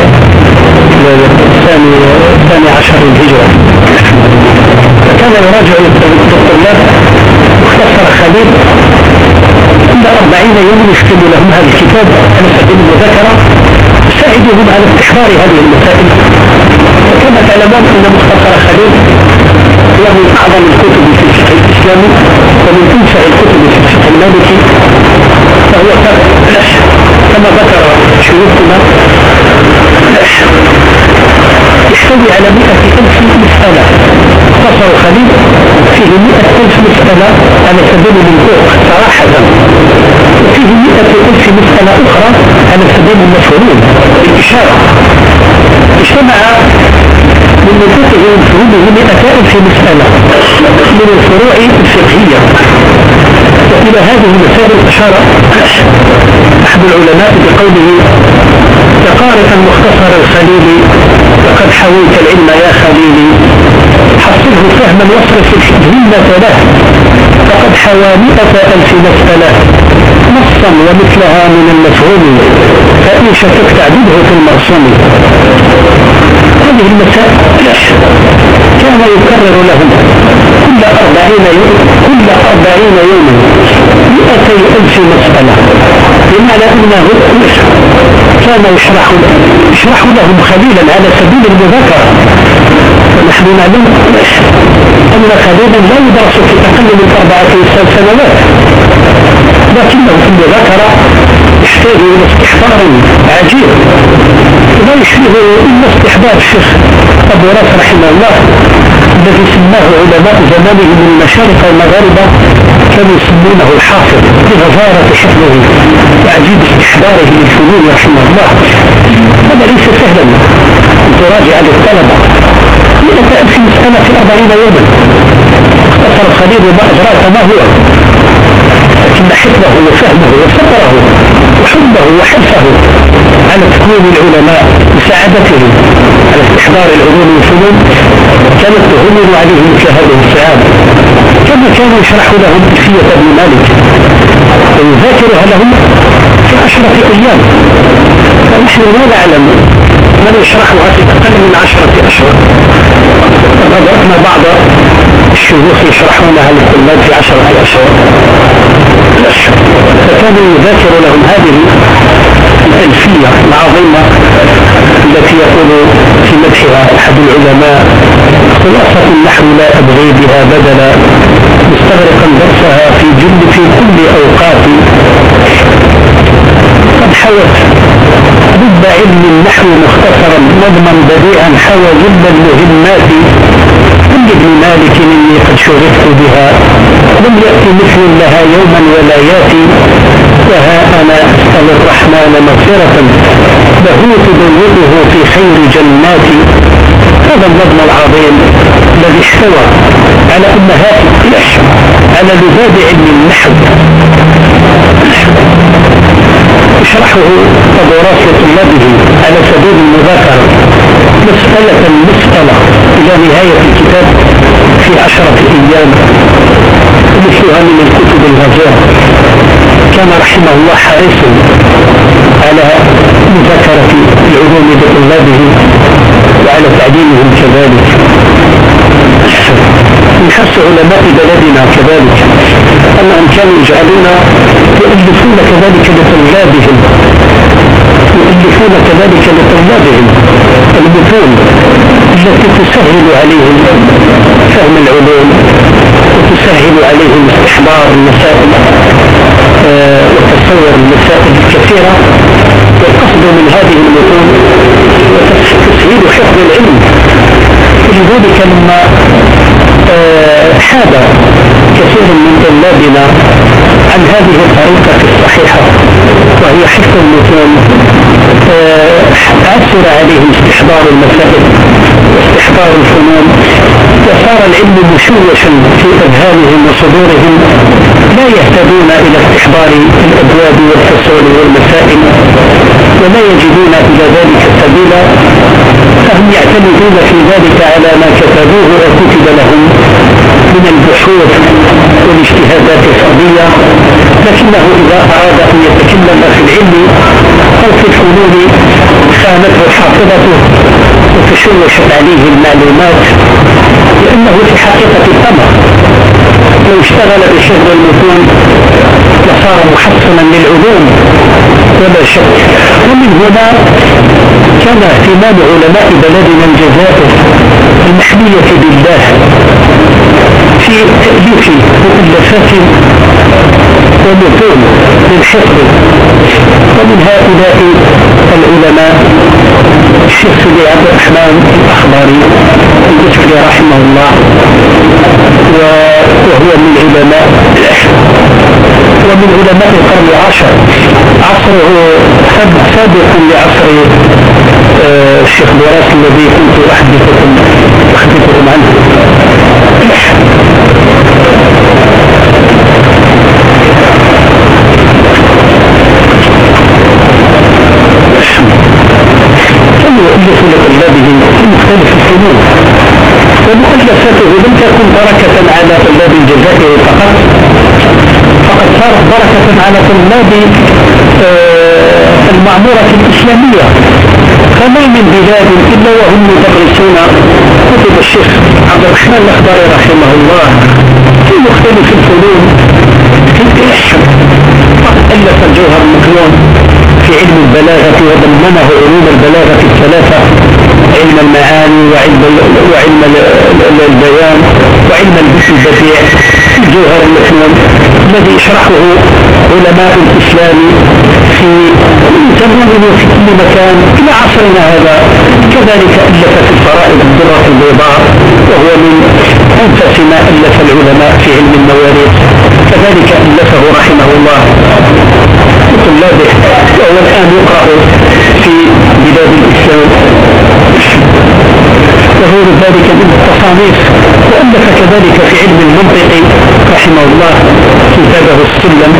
الثاني عشر للهجرة، فكان يراجع للطلاب مختصر خليل كل 40 يوم يكتب لهم هذا الكتاب على سبيل المذاكرة يساعدهم على استحضار هذه المسائل. وكما تعلمون أن مختصر خليل هو من أعظم الكتب في الفقه الإسلامي ومن أنفع الكتب في الفقه المالكي، فهو كما ذكر شيوخنا يحتوي على 100,000 مسألة. مختصر خليل فيه 100,000 مسألة على سبيل المنطوق صراحة، وفيه 100,000 مسألة أخرى على سبيل المفهوم بالإشارة. اجتمع من منطقه ومفهومه 100,000 مسألة من الفروع الفقهية. وإلى هذه المسائل أشار أحد العلماء بقوله: كقارئ مختصر الخليل لقد حويت العلم يا خليلي، حصله فهما واصرف الهمة له، فقد حوى 100,000 مسألة نصا ومثلها من المفهوم، فإن شكك تعدده في المرسوم. هذه المسائل كان يكرر لهم كل 40 يوما 200,000 مسألة، بمعنى أنه كان يشرح لهم خليلا على سبيل المذاكرة. ونحن نعلم أن خليلا لا يدرس في أقل من 4 سنوات، لكنه في المذاكرة يحتاج إلى استحضار عجيب لا يشبه إلا استحضار الشيخ أبو راس رحمه الله الذي سماه علماء زمانه من المشارق والمغاربة، كانوا يسمونه الحافظ بغزارة حفظه وعجيب استحضاره للفنون رحمه الله. هذا ليس سهلا أن تراجع للطلبة 100,000 مسألة في 40 يوما. اختصر الخليل وما أدراك ما هو، لكن حفظه وفهمه وفقره وحبه وحرصه على تكوين العلماء وسعادتهم على استحضار العلوم والفنون كانت تهون عليهم مثل هذه السعادة. كما كان يشرح لهم ألفية ابن مالك ويذاكرها لهم في 10 أيام، ونحن لا نعلم من يشرحها في أقل من 10 أشهر. فقد بعض الشيوخ يشرحونها للطلاب في 10 أشهر، فكان يذاكر لهم هذه الألفية العظيمة التي يقول في مدحها أحد العلماء: خلاصة النحو لا أبغي بها بدلا، مستغرقا درسها في كل أوقات، قد حوت ضد علم النحو مختصرا نظما بديعا حوى جل المهمات، كل ابن مالك إني قد شغفت بها، لم يأتي مثل لها يوما ولا ياتي، وها أنا أسأل الرحمن مغفرة له تبوئه في خير جناتي. هذا النظم العظيم الذي احتوى على أمهات على لذاذ علم النحو يشرحه أبو راس لطلابه على سبيل المذاكرة مسألة إلى نهاية الكتاب في 10 أيام، مثلها من الكتب الغزيرة. كان رحمه الله حريصا على مذاكرة العلوم لطلابه وعلى تعليمهم كذلك. من حرص علماء بلدنا كذلك أنهم كانوا يجعلون يؤلفون كذلك لطلابهم المتون التي تسهل عليهم فهم العلوم وتسهل عليهم استحضار المسائل وتصور المسائل الكثيرة. والقصد من هذه المتون تسهيل حفظ العلم. ولذلك لما حاد كثير من طلابنا عن هذه الطريقة الصحيحة وهي حفظ المتون، أثر عليهم استحضار المسائل واستحضار الفنون، وصار العلم مشوشا في أذهانهم وصدورهم، لا يهتدون إلى استحضار الأبواب والفصول والمسائل ولا يجدون إلى ذلك سبيلا، فهم يعتمدون في ذلك على ما كتبوه وكتب لهم من البحوث والاجتهادات الفردية، لكنه إذا أراد أن يتكلم في العلم أو في الفنون خانته حافظته وتشوشت عليه المعلومات، لأنه في حقيقة الأمر لو اشتغل بحفظ المتون لصار محصنا للعلوم ولا شك. ومن هنا كان اهتمام علماء بلدنا الجزائر المحمية بالله في تأليف مؤلفات ومتون للحفظ، ومن هؤلاء العلماء الشيخ سيدي عبد الرحمن الأخضري المصري رحمه الله، وهو من علماء ومن علماء القرن العاشر، عصره سابق لعصر الشيخ براس الذي كنت أحدثكم عنه. كان يؤلف لطلابه في مختلف الفنون، ومؤلفاته لم تكن بركة على طلاب الجزائر فقط صارت بركة على طلاب المعمورة الإسلامية، فما من بلاد إلا وهم يدرسون كتب الشيخ عبد الرحمن الأخضري رحمه الله في مختلف الفنون. فقد ألف الجوهر المكنون في علم البلاغة وضمنه علوم البلاغة الثلاثة، علم المعاني وعلم البيان وعلم البديع في الجوهر المكنون الذي يشرحه علماء الإسلام في زمان وفي كل مكان إلى عصرنا هذا. كذلك ألف في الفرائض الدرة البيضاء وهو من أنفس ما ألف العلماء في علم المواريث، كذلك ألفه رحمه الله لطلابه، وهو الآن يقرأ في بلاد الإسلام وغير ذلك من التصانيف. وألف كذلك في علم المنطق رحمه الله كتابه السلم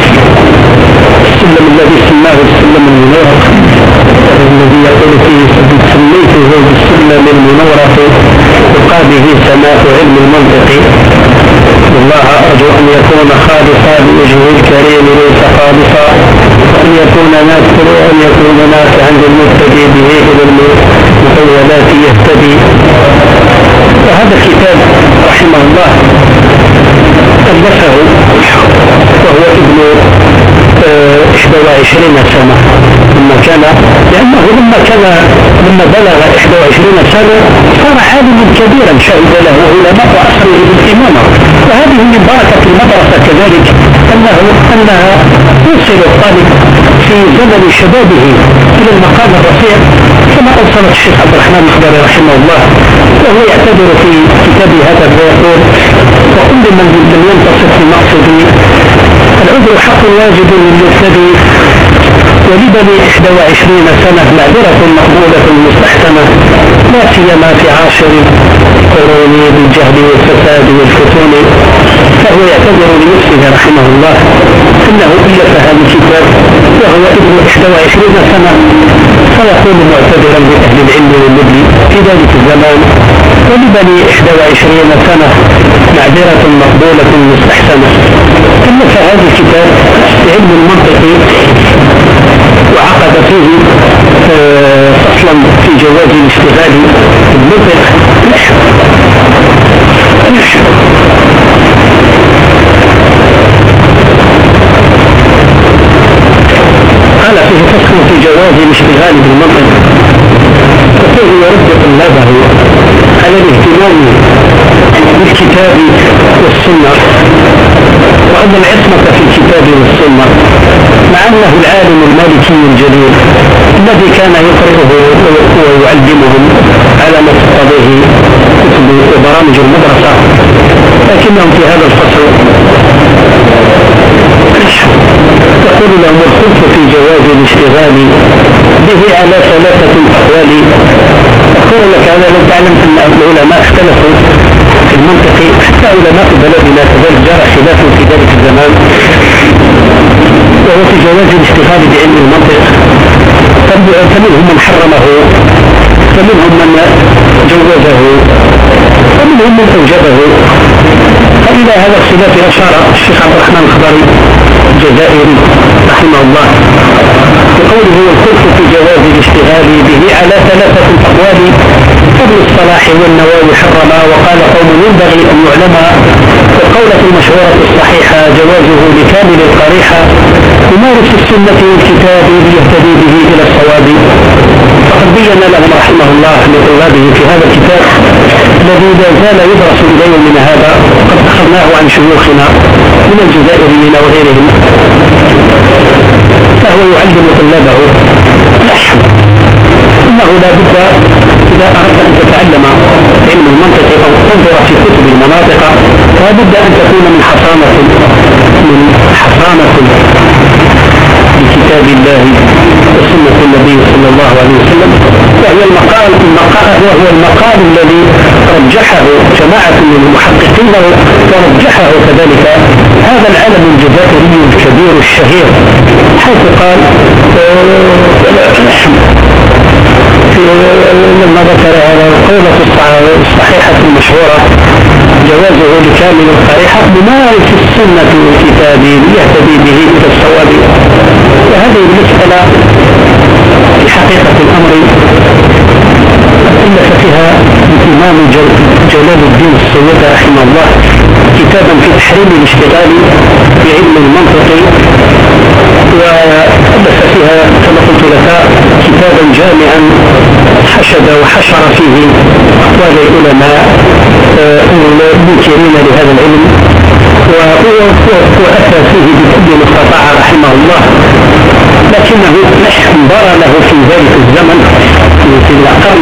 الذي سماه السلم المنورق، الذي يقول فيه سميته بالسلم المنورق يقال به سماء علم المنطق، والله أرجو أن يكون خالصا بوجهه الكريم ليس خالصا، وأن يكون نافعا للمبتدئ به إلى المطولات يهتدي. وهذا الكتاب رحمه الله ألفه وهو ابن 21 سنة، لما بلغ 21 سنة صار عالما كبيرا شهد له علماء عصره بالإمامة. وهذه من بركة المدرسة كذلك أنها توصل الطالب في زمن شبابه إلى المقام الرفيع كما أوصلت الشيخ عبد الرحمن الأخضري رحمه الله، وهو يعتبر في كتابه هذا ويقول: وكل من لم ينتصف في مقصدي العذر حق واجب للمبتدئ، ولبني 21 سنة معذرة مقبولة مستحسنة، لا سيما في عاشر القرون بالجهل والفساد والفتون. فهو يعتبر لنفسه رحمه الله أنه ألف هذا الكتاب وهو ابن 21 سنة، فيكون معتبرا بأهل العلم والنبل في ذلك الزمان. ولبني 21 سنة معذرة مقبولة مستحسنة. ألف هذا الكتاب في علم المنطق وعقد فيه فصلا في جواز الاشتغال بالمنطق. قال فيه فصل في جواز الاشتغال بالمنطق، وفيه يرد طلابه على الاهتمام بالكتاب والسنة، وأن العصمة في الكتاب والسنة، مع أنه العالم المالكي الجليل الذي كان يقرئه ويعلمهم على ما تقتضيه كتب وبرامج المدرسة، لكنهم في هذا الفصل تقول لهم الخلف في جواز الاشتغال به على ثلاثة أقوال. أقول لك هذا لو تعلم أن العلماء اختلفوا في المنطق، حتى علماء بلدنا كذلك جرى خلاف في ذلك الزمان، وهو في جواز الاشتغال بعلم المنطق. فمنهم من حرمه، فمنهم من جوزه، ومنهم من أوجبه. فإلى هذا الخلاف أشار الشيخ عبد الرحمن الخضري الجزائري رحمه الله بقوله والخلف في جواز الاشتغال به على ثلاثة أقوال. ابن الصلاح والنووي حرما، وقال قوم ينبغي أن يعلم. والقولة المشهورة الصحيحة جوازه لكامل القريحة يمارس السنة والكتاب ليهتدي به إلى الصواب. فقد بين لهم رحمه الله لطلابه في هذا الكتاب الذي لا زال يدرس إلى يومنا هذا، قد أخذناه عن شيوخنا من الجزائريين وغيرهم، فهو يعلم طلابه أنه لا بد إذا أردت أن تتعلم علم المنطق أو تنظر في كتب المناطق لا بد أن تكون من حصانة بكتاب الله وسنة النبي صلى الله عليه وسلم، وهو المقال الذي رجحه جماعة من المحققين ورجحه كذلك هذا العالم الجزائري الكبير الشهير، حيث قال لما ذكر القولة الصحيحة المشهورة جوازه لكامل القريحة ممارس السنة والكتاب ليهتدي به إلى الصواب. وهذه المسألة في حقيقة الأمر ألف فيها الإمام جلال الدين السيوطي رحمه الله كتابا في تحريم الاشتغال بعلم المنطق، وألف فيها كما قلت لك كتابا جامعا حشد وحشر فيه أقوال العلماء المنكرين لهذا العلم، وأتى فيه بكل ما استطاع رحمه الله. لكنه انبرى له في ذلك الزمن في القرن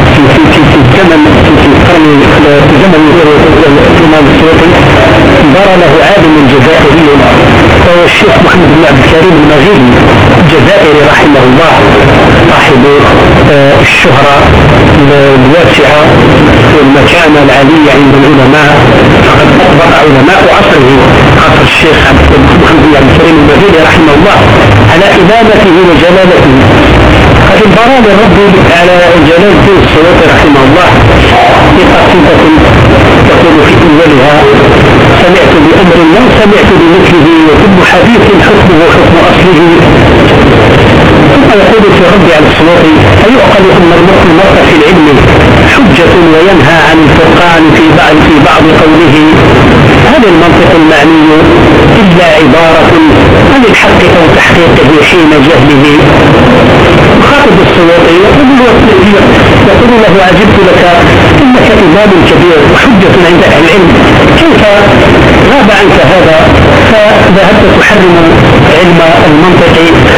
في زمن الإمام السيوطي انبرى له عالم جزائري وهو الشيخ محمد بن عبد الكريم المغيلي الجزائري رحمه الله، صاحب الشهرة الواسعة والمكانة العالية عند العلماء. فقد أطبق علماء عصره عصر الشيخ محمد بن عبد الكريم المغيلي رحمه الله على إمامته وجلالته. قد انبرى للرب على جلال الدين السيوطي رحمه الله بقصيدة تقول في أولها سمعت بأمر لم سمعت بمثله وكل حديث حكمه حكم أصله. ثم يقول في الرد على السيوطي أيعقل أن المرء في العلم حجة وينهى عن الفرقان في بعض قوله هل المنطق المعني إلا عبارة عن الحق أو تحقيقه حين جهله. يخاطب السيوطي يقول له عجبت لك إنك إمام كبير وحجة عند أهل العلم، كيف غاب عنك هذا فذهبت تحرم علم المنطق؟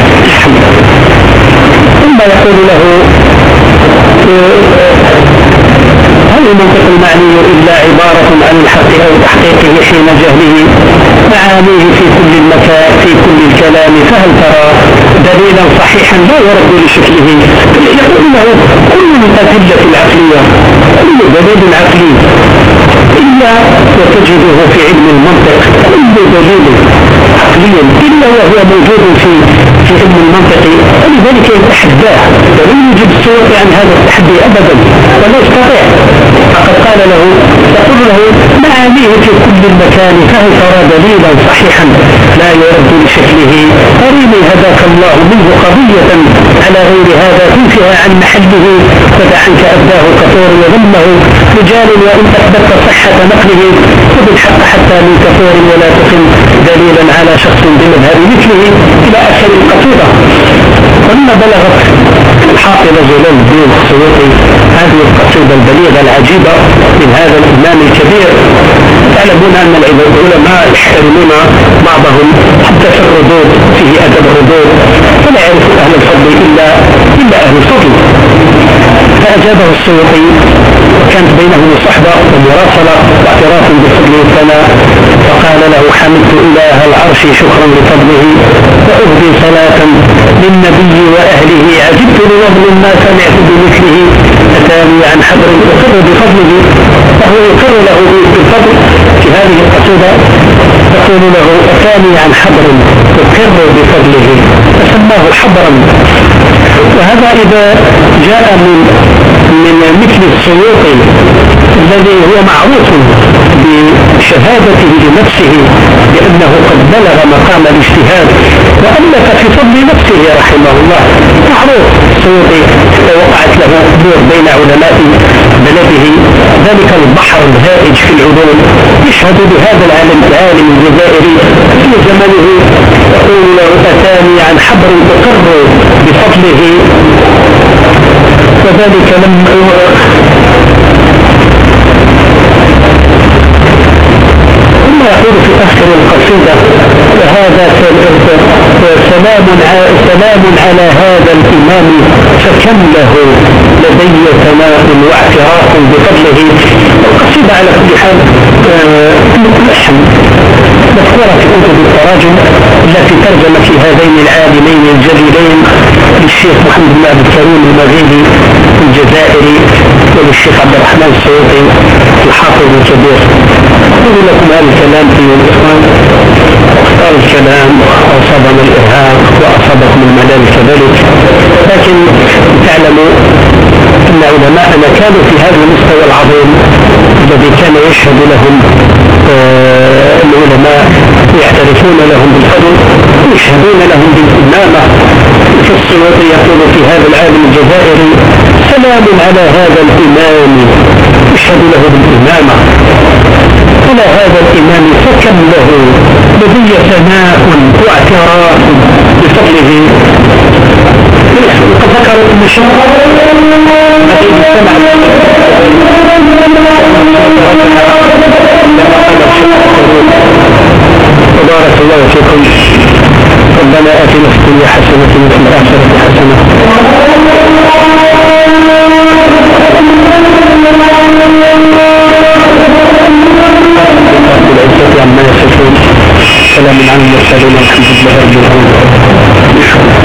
ثم يقول له هل المنطق المعني إلا عبارة عن الحق أو تحقيقه حين جهله معانيه في كل المكان في كل الكلام، فهل ترى دليلا صحيحا لا يرد لشكله؟ يقول له كل الأدلة العقلية كل دليل عقلي إلا وتجده في علم المنطق كل دليل عقلي إلا وهو موجود في علم المنطق، ولذلك يتحداه ولم يجب السيوطي عن هذا التحدي أبدا ولا يستطيع. فقد قال له يقول له معانيه في كل المكان فهل ترى دليلا صحيحا لا يرد لشكله؟ أريني هداك الله منه قضية على غير هذا تنفها عن محله ودع عنك أبداه كفور وذمه رجال وإن أثبت صحة نقله خذ الحق حتى من كفور ولا تقم دليلا على شخص بمذهب مثله إلى آخر القصيدة. ولما بلغت الحافظ جلال الدين السيوطي هذه القصيدة البليغة العجيبة من هذا الإمام الكبير، تعلمون أن العلماء يحترمون بعضهم حتى في الردود، فيه أدب الردود فلا يعرف أهل الفضل إلا أهل الفضل. فأجابه السيوطي وكانت بينهم صحبة ومراسلة واعتراف بفضله الثناء، فقال له: حمدت إله العرش شكرا لفضله وأهدي صلاة للنبي وأهله، عجبت لنظم ما سمعت بمثله، أتاني عن حبر أقر بفضله. فهو يقر له بالفضل في هذه القصيدة، يقول له: أتاني عن حبر أقر بفضله، فسماه حبرا. وهذا إذا جاء من مثل السيوطي الذي هو معروف بشهادته لنفسه بأنه قد بلغ مقام الاجتهاد وألف في فضل نفسه رحمه الله. معروف السيوطي وقعت له دور بين علماء بلده، ذلك البحر الهائج في العلوم يشهد بهذا العالم الجزائري في زمنه، يقول له: أتاني عن حبر أقر بفضله. وذلك ثم يقول في آخر القصيدة: هذا سلام على هذا الإمام فكم له لدي ثناء واعتراف بفضله. القصيدة على كل حال لحن مذكورة في كتب التراجم التي ترجمت لهذين العالمين الجليلين، للشيخ محمد بن عبد الكريم المغيبي الجزائري وللشيخ عبد الرحمن السيوطي الحافظ الكبير. أقول لكم هذا الكلام في الإخوان، اختار الكلام وأصابنا الإرهاق وأصابكم الملل كذلك، لكن تعلموا أن علماءنا كانوا في هذا المستوى العظيم الذي كان يشهد لهم العلماء ويعترفون لهم بالفضل ويشهدون لهم بالإمامة. فالسيوطي يقول في هذا العالم الجزائري: سلام على هذا الإمام، يشهد له بالإمامة، على هذا الإمام فكم له لدي ثناء واعتراف بفضله. وقد ذكر ابن شهر وبارك الله فيكم. ربنا آتنا في الدنيا حسنة وفي الآخرة حسنة العزة عما يصفون، سلام على المرسلين والحمد لله رب العالمين.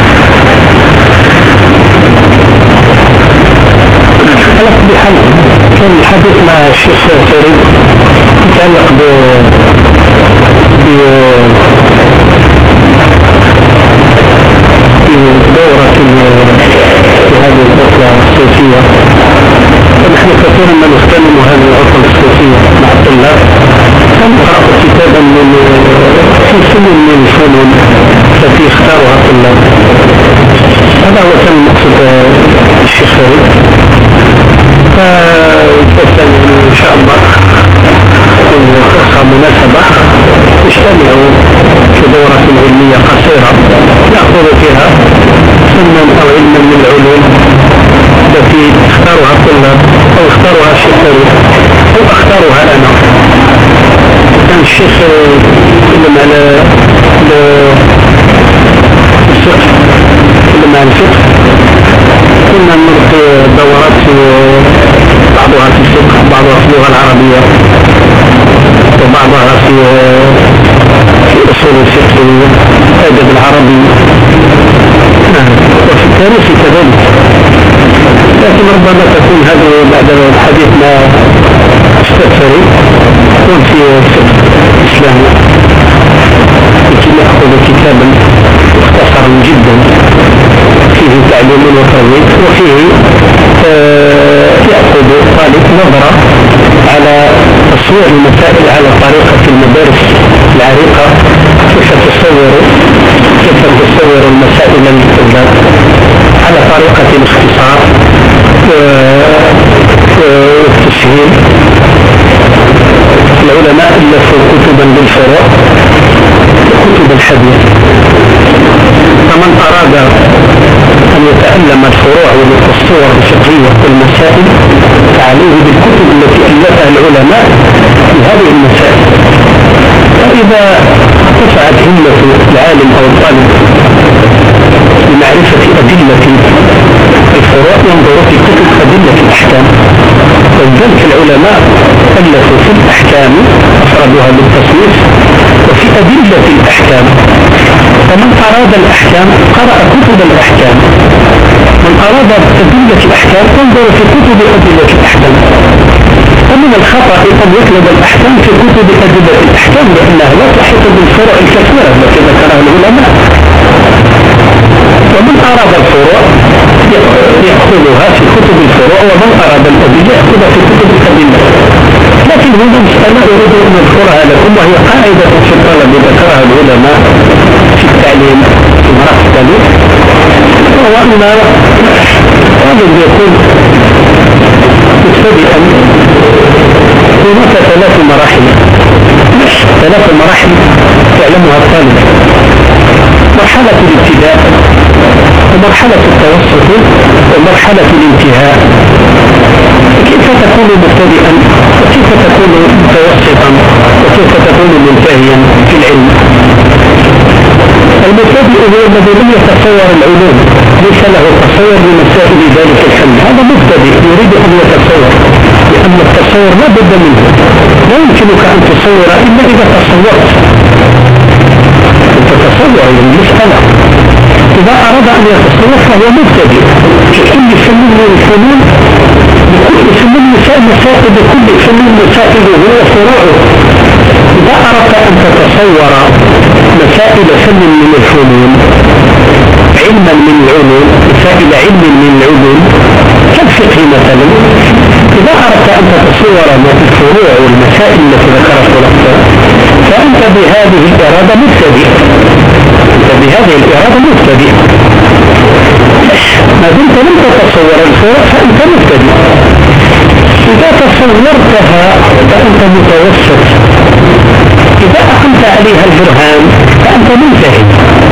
على كل حال كان الحديث مع الشيخ فريد يتعلق بدورة في هذه العطلة الصيفية. ونحن كثيرا ما نغتنم هذه العطلة الصيفية مع الطلاب، فنقرأ كتابا في فنون من الفنون التي اختارها الطلاب. هذا هو كان مقصد الشيخ فريد. إن شاء الله فرصة مناسبة نجتمع في دورة علمية قصيرة نأخذ فيها فنا أو علما من العلوم التي اختارها الطلاب أو اختارها الشيخ أو اختارها أنا. كان الشيخ يتكلم على الفقه، يتكلم عن الفقه، كنا نلقي دورات بعضها في الفقه، بعضها في اللغة العربية، وبعضها في أصول الفقه والأدب العربي وفي التاريخ كذلك. لكن ربما تكون هذه بعد الحديث مع أستاذ فريد تكون في الفقه الإسلامي، لكي نأخذ كتابا مختصرا جدا فيه تعليم وترويج، وفيه يأخذ طالب نظرة على تصوير المسائل على طريقة المدارس العريقة، كيف تصور المسائل للطلاب على طريقة الاختصار والتسهيل. العلماء ألفوا كتبا بالفروع وكتب الحديث، فمن أراد أن يتعلم الفروع والتصور الفقهية والمسائل فعليه بالكتب التي ألفها العلماء في هذه المسائل. فإذا ارتفعت همة العالم أو الطالب لمعرفة أدلة الفروع ينظر في كتب أدلة الأحكام، ولذلك العلماء ألفوا في الأحكام أفردوها بالتصنيف وفي أدلة الأحكام. فمن أراد الأحكام قرأ كتب الأحكام، من أراد أدلة الأحكام ينظر في كتب أدلة الأحكام. ومن الخطأ أن يطلب الأحكام في كتب أدلة الأحكام لأنها لا تحيط بالفروع الكثيرة التي ذكرها العلماء. ومن أراد الفروع يأخذها في كتب الفروع، ومن أراد الأدلة يأخذها في كتب الأدلة. لكن هنا مسألة أريد أن أذكرها لكم، وهي قاعدة في الطلب ذكرها العلماء في التعليم في مراحل التعليم، وهو أن الطالب يكون مبتدئا هناك ثلاث مراحل يعلمها الطالب: مرحلة الابتداء، ومرحلة التوسط، ومرحلة الانتهاء. كيف تكون مبتدئا، وكيف تكون متوسطا، وكيف تكون منتهيا في العلم؟ المبتدئ هو الذي لم يتصور العلوم، ليس له تصور لمسائل ذلك الفن، هذا مبتدئ يريد ان يتصور، لان التصور لا بد منه، لا يمكنك ان تصور الا اذا تصورت، تتصور المسألة. إذا أراد أن يتصور فهو مبتدئ في كل فن من الفنون، بكل فن مسائل، بكل فن مسائله وفروعه. إذا أردت أن تتصور مسائل فن من الفنون، علما من العلوم، مسائل علم من العلوم كالفقه مثلا، إذا أردت أن تتصور الفروع والمسائل التي ذكرت الأخطاء فأنت بهذه الإرادة مبتدئ، ما دمت لم تتصور الفروع فأنت مبتدئ. إذا تصورتها فأنت متوسط، إذا أقمت عليها البرهان فأنت منتهي.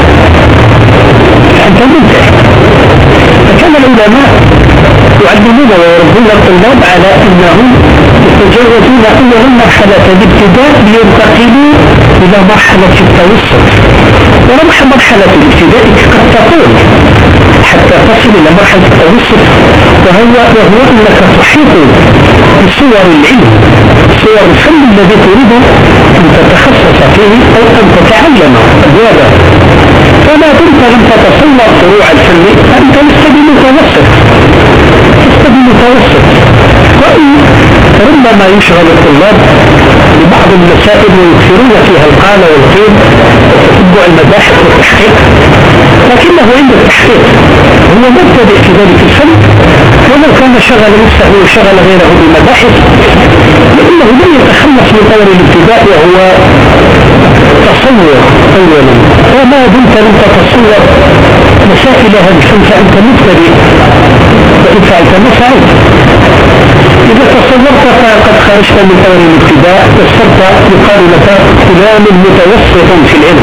فكان العلماء يعلمون ويربون الطلاب على أنهم يتجاوزون أول مرحلة الابتداء لينتقلوا إلى مرحلة التوسط. مرحلة الابتداء قد تطول حتى تصل إلى مرحلة التوسط، وهو أنك تحيط بصور العلم، صور الفن الذي تريد أن تتخصص فيه أو أن تتعلم أبوابه. فما دمت لم تتصور فروع الفن فأنت لست بمتوسط، وإن ربما يشغل الطلاب ببعض المسائل ويكثرون فيها القال والقيل وتتبع المباحث والتحقيق، لكنه عند التحقيق هو مبتدئ في ذلك الفن، ولو كان شغل نفسه وشغل غيره بمباحث لأنه لن يتخلص من طور الابتداء وهو تصور أولا، وما دمت لم تتصور مسائل هذا الفن فأنت مبتدئ وإن فعلت ما فعلت. إذا تصورت فقد خرجت من طور الابتداء وصرت يقال لك فلان متوسط في العلم،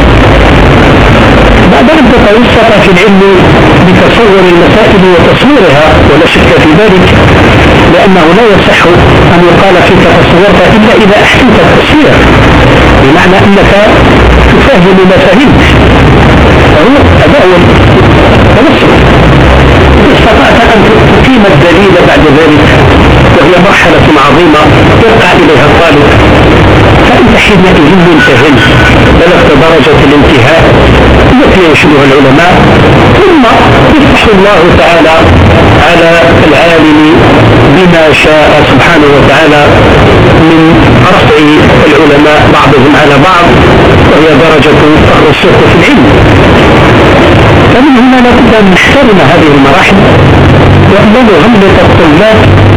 بعد أن تتوسط في العلم بتصور المسائل وتصويرها، ولا شك في ذلك، لأنه لا يصح أن يقال فيك تصورت إلا إذا أحسنت التصوير، بمعنى أنك تفهم ما فهمت، فهو أداء التوسط. إذا استطعت أن تقيم الدليل بعد ذلك وهي مرحلة عظيمة يرقى إليها الطالب، فأنت حينئذ منتهن بلغت درجة الانتهاء التي يشبه العلماء، ثم يفتح الله تعالى على العالم بما شاء سبحانه وتعالى من رفع العلماء بعضهم على بعض، وهي درجة الرسوخ في العلم. فمن هنا لابد أن نحترم هذه المراحل وأن نغلق الطلاب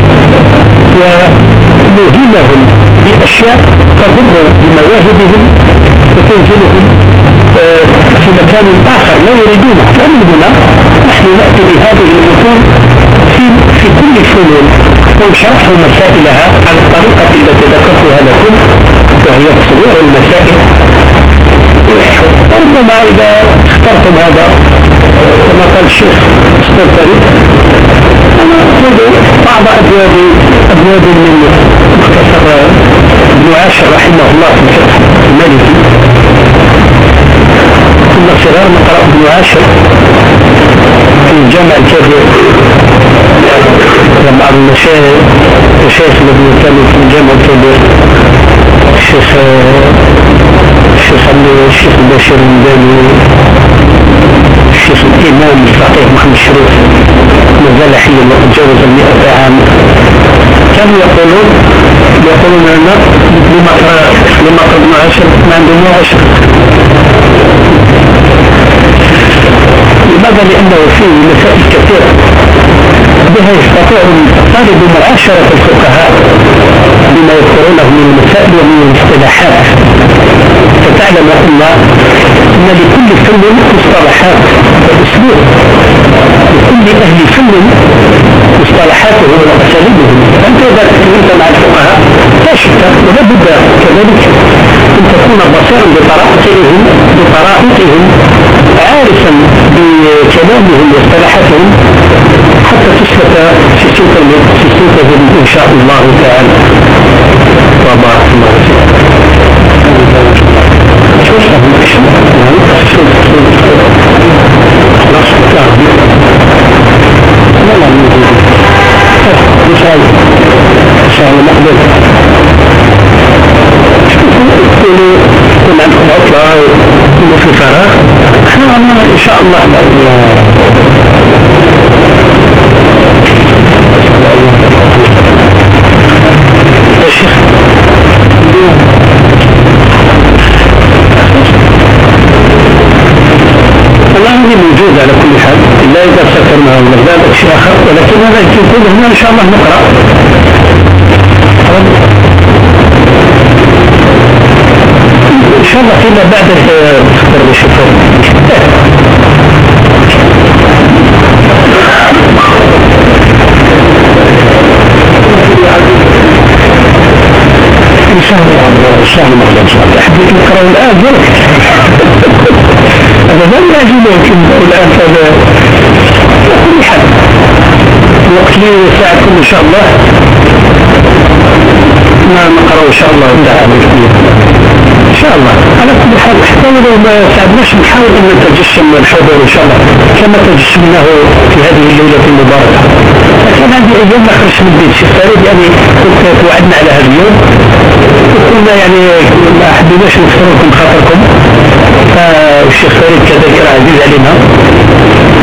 ونوهمهم بأشياء تضر بمواهبهم وتنزلهم في مكان آخر لا يريدونه. ومن هنا نحن نأتي بهذه المتون في كل الفنون ونشرح مسائلها على الطريقة التي ذكرتها لكم، وهي تصوير المسائل. وربما إذا اخترتم هذا كما قال الشيخ السلطري، أنا أقول بعض أبواب من مختصر ابن عاشر رحمه الله في الفقه المالكي. كنا صغار نقرأ ابن عاشر في الجامع الكبير، بعض المشايخ الذين كانوا في الجامع الكبير، الشيخ البشير المداني، الشيخ الإمام الفقيه محمد الشريف مازال حيا وقد جاوز 100 عام، كانوا يقولون لنا لما قرأنا 10 ما عندنا 10. لماذا؟ لأنه فيه مسائل كثيرة بها يستطيع الطالب معاشرة الفقهاء بما يذكرونه من المسائل ومن الاصطلاحات. فتعلم أن لكل فن مصطلحات وأسلوب، لكل أهل فن مصطلحاته وأساليبهم. أنت إذا تكلمت مع الفقهاء لا شك ولا بد كذلك أن تكون بصيرا بطرائقهم عارفا بكلامهم واصطلاحاتهم حتى تثبت في سلطهم إن شاء الله تعالى. وبارك الله فيك. كل عندكم عطلة في فراغ، احنا إن شاء الله والله موجود على كل حال، إلا إذا سكرنا ولا شيء آخر، ولكن هذا يكون هنا إن شاء الله نقرأ إن شاء الله فيما بعد تذكر بشكل إن شاء الله أحبك نقرأ الآن هذا لا يجب يمكن الآن هذا كل حد وقت لي وساعدكم إن شاء الله ما نقرأ إن شاء الله تعالى إن شاء الله. على كل حال حتى لو ما ساعدناش نحاول أن نتجشم الحضور إن شاء الله كما تجشمناه في هذه الليلة المباركة. لكن هذه أيام ما خرجت من البيت شيخ فريد، يعني كنت توعدنا على هذا اليوم وكنا يعني ما حبيناش نكسركم خاطركم، فالشيخ فريد كذلك عزيز علينا،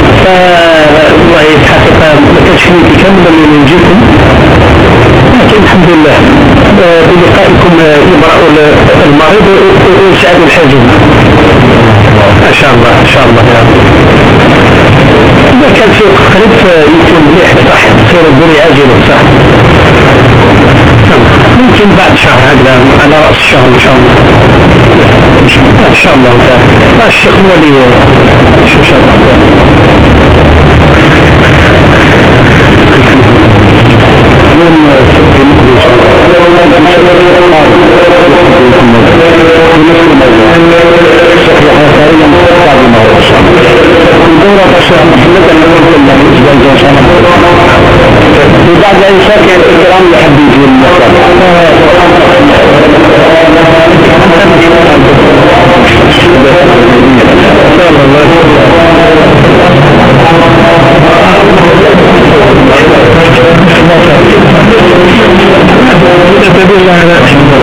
فالله الحقيقة ما كانش ممكن كامل من نجيكم، لكن الحمد لله بلقائكم يبرأ المريض ويسعد الحزين ان شاء الله ان شاء الله يا رب. اذا كان في قريب يكون مليح صح تصير الدنيا عاجله صح ممكن بعد شهر هكذا على رأس الشهر ان شاء الله ان شاء الله تعالى الشيخ مولي ان شاء الله وبعد أن يشارك الكرام يحب يجي المطلب